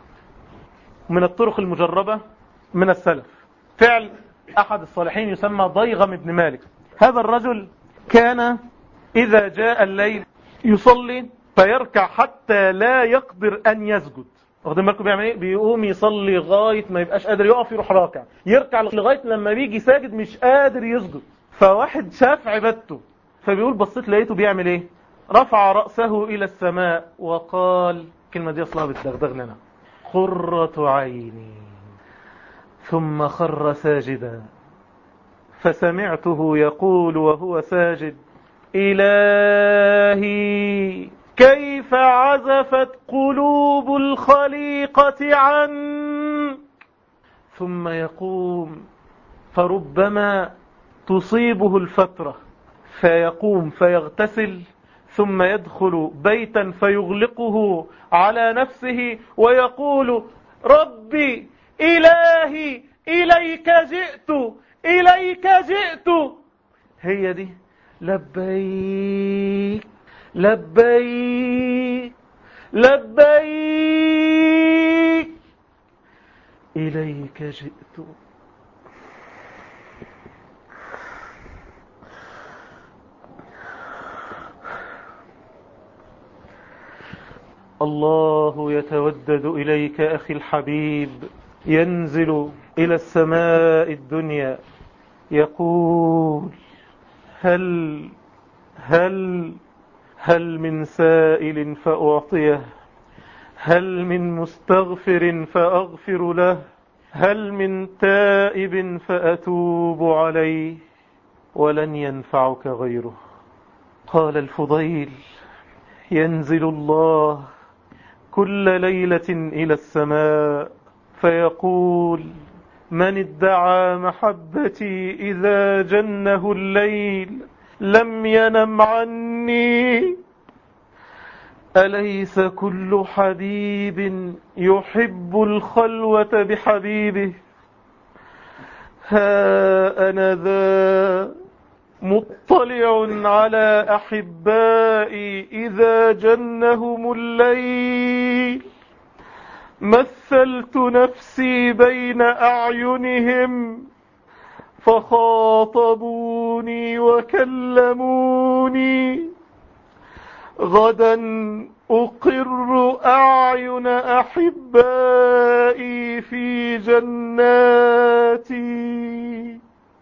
من الطرق المجربة من السلف فعل أحد الصالحين يسمى ضيغم بن مالك. هذا الرجل كان إذا جاء الليل يصلي فيركع حتى لا يقدر أن يسجد. واخدين بالكم بيعمل ايه؟ بيقوم يصلي لغاية ما يبقاش قادر يقف يروح راكع، يركع لغاية لما بيجي ساجد مش قادر يسجد. فواحد شاف عبادته فبيقول بصيت لقيته بيعمل ايه؟ رفع رأسه إلى السماء وقال، كلمة دي أصلها بتدغدغني أنا، قرة عيني ثم خر ساجدا، فسمعته يقول وهو ساجد: إلهي كيف عزفت قلوب الخليقة عنك. ثم يقوم، فربما تصيبه الفترة فيقوم فيغتسل، ثم يدخل بيتا فيغلقه على نفسه ويقول: ربي إلهي إليك جئت إليك جئت. هي دي لبيك لبيك لبيك إليك جئت. الله يتودد إليك أخي الحبيب، ينزل إلى السماء الدنيا يقول: هل هل هل من سائل فأعطيه، هل من مستغفر فأغفر له، هل من تائب فأتوب عليه، ولن ينفعك غيره. قال الفضيل: ينزل الله كل ليلة إلى السماء فيقول: من ادعى محبتي إذا جنه الليل لم ينم عني. أليس كل حبيب يحب الخلوة بحبيبه؟ ها أنا ذا مطلع على أحبائي إذا جنهم الليل، مثلت نفسي بين أعينهم فخاطبوني وكلموني. غدا أقر أعين أحبائي في جناتي.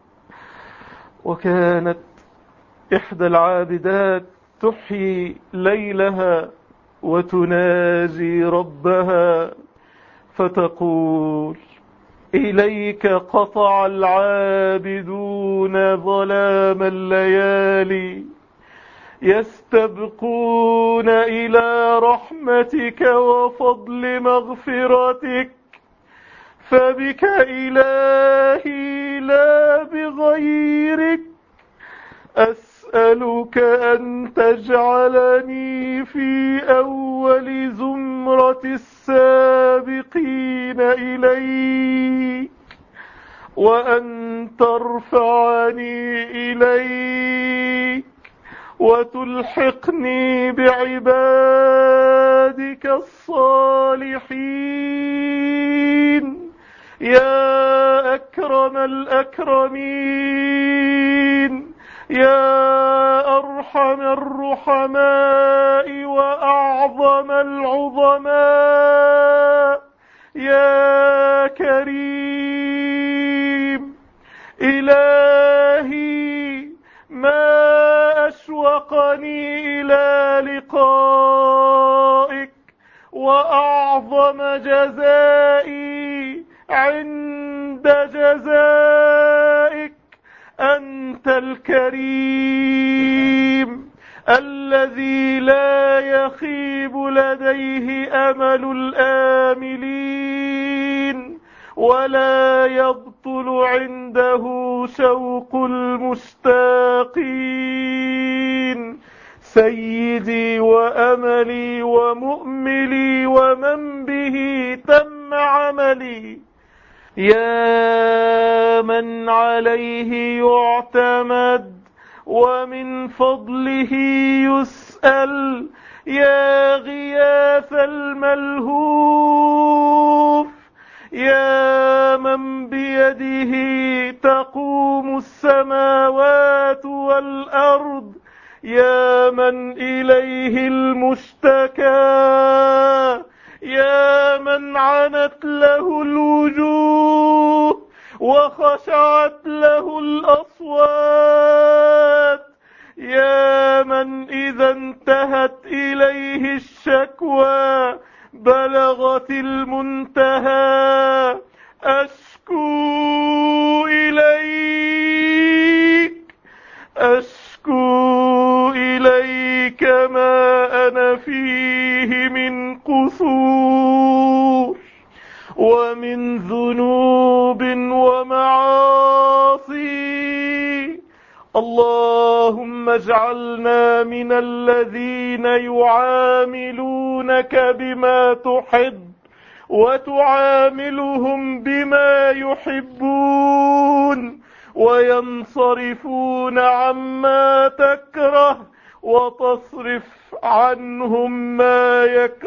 وكانت إحدى العابدات تحيي ليلها وتناجي ربها فتقول: إليك قطع العابدون ظلام الليالي، يستبقون إلى رحمتك وفضل مغفرتك، فبك إلهي لا بغيرك. أسألك أن تجعلني في أول زمرة السابقين إليك، وأن ترفعني إليك وتلحقني بعبادك الصالحين يا أكرم الأكرمين، يا أرحم الرحماء وأعظم العظماء، يا كريم. إلهي ما أشوقني إلى لقائك، وأعظم جزائي عند جزائك. أنت الكريم الذي لا يخيب لديه أمل الآملين، ولا يبطل عنده شوق المشتاقين. سيدي وأملي ومؤملي ومن به تم عملي، يا من عليه يعتمد ومن فضله يسأل، يا غياث الملهوف، يا من بيده تقوم السماوات والأرض، يا من إليه المشتكى، يا من عنت له الوجوه وخشعت له الأصوات، يا من إذا انتهت إليه الشكوى بلغت المنتهى. أشكو إليك أشكو إليك ما أنا فيه من قصور ومن ذنوب ومعاصي. اللهم اجعلنا من الذين يعاملونك بما تحب وتعاملهم بما يحبون وينصرفون عما تكره وتصرف عنهم ما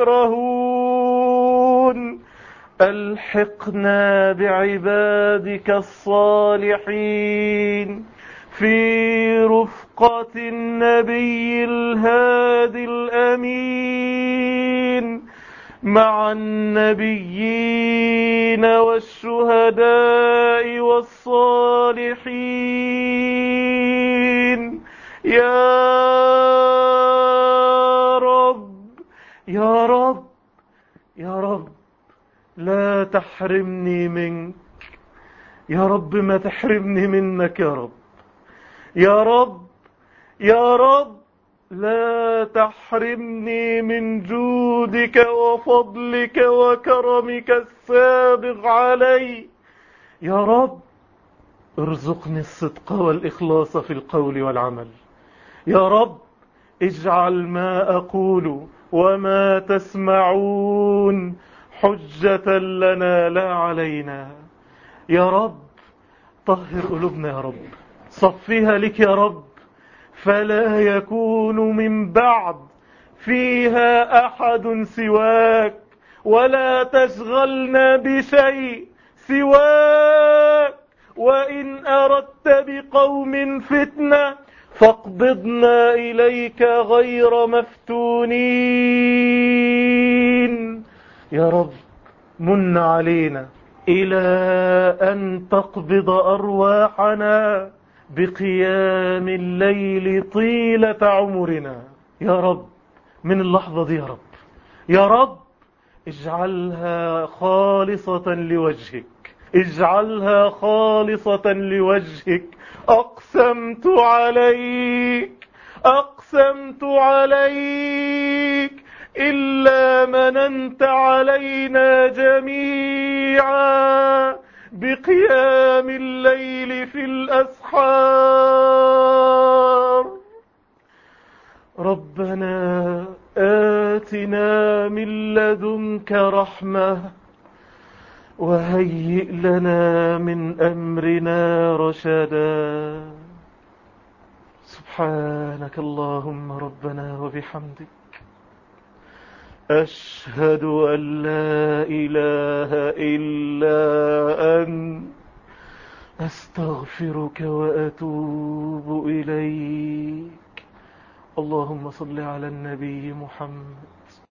يكرهون. ألحقنا بعبادك الصالحين في رفقة النبي الهادي الأمين مع النبيين والشهداء والصالحين يا رب يا رب يا رب. لا تحرمني منك يا رب، ما تحرمني منك يا رب يا رب يا رب. لا تحرمني من جودك وفضلك وكرمك السابغ علي يا رب. ارزقني الصدق والإخلاص في القول والعمل يا رب. اجعل ما أقول وما تسمعون حجة لنا لا علينا يا رب. طهر قلوبنا يا رب، صفيها لك يا رب، فلا يكون من بعد فيها أحد سواك، ولا تشغلنا بشيء سواك. وإن أردت بقوم فتنة فاقبضنا إليك غير مفتونين يا رب. من علينا إلى أن تقبض أرواحنا بقيام الليل طيلة عمرنا يا رب. من اللحظة دي يا رب يا رب اجعلها خالصة لوجهك، اجعلها خالصة لوجهك. أقسمت عليك أقسمت عليك إلا مننت علينا جميعا بقيام الليل في الأسحار. ربنا آتنا من لدنك رحمة وهيئ لنا من أمرنا رشدا. سبحانك اللهم ربنا وبحمدك، أشهد أن لا إله إلا أنت، أستغفرك وأتوب إليك. اللهم صل على النبي محمد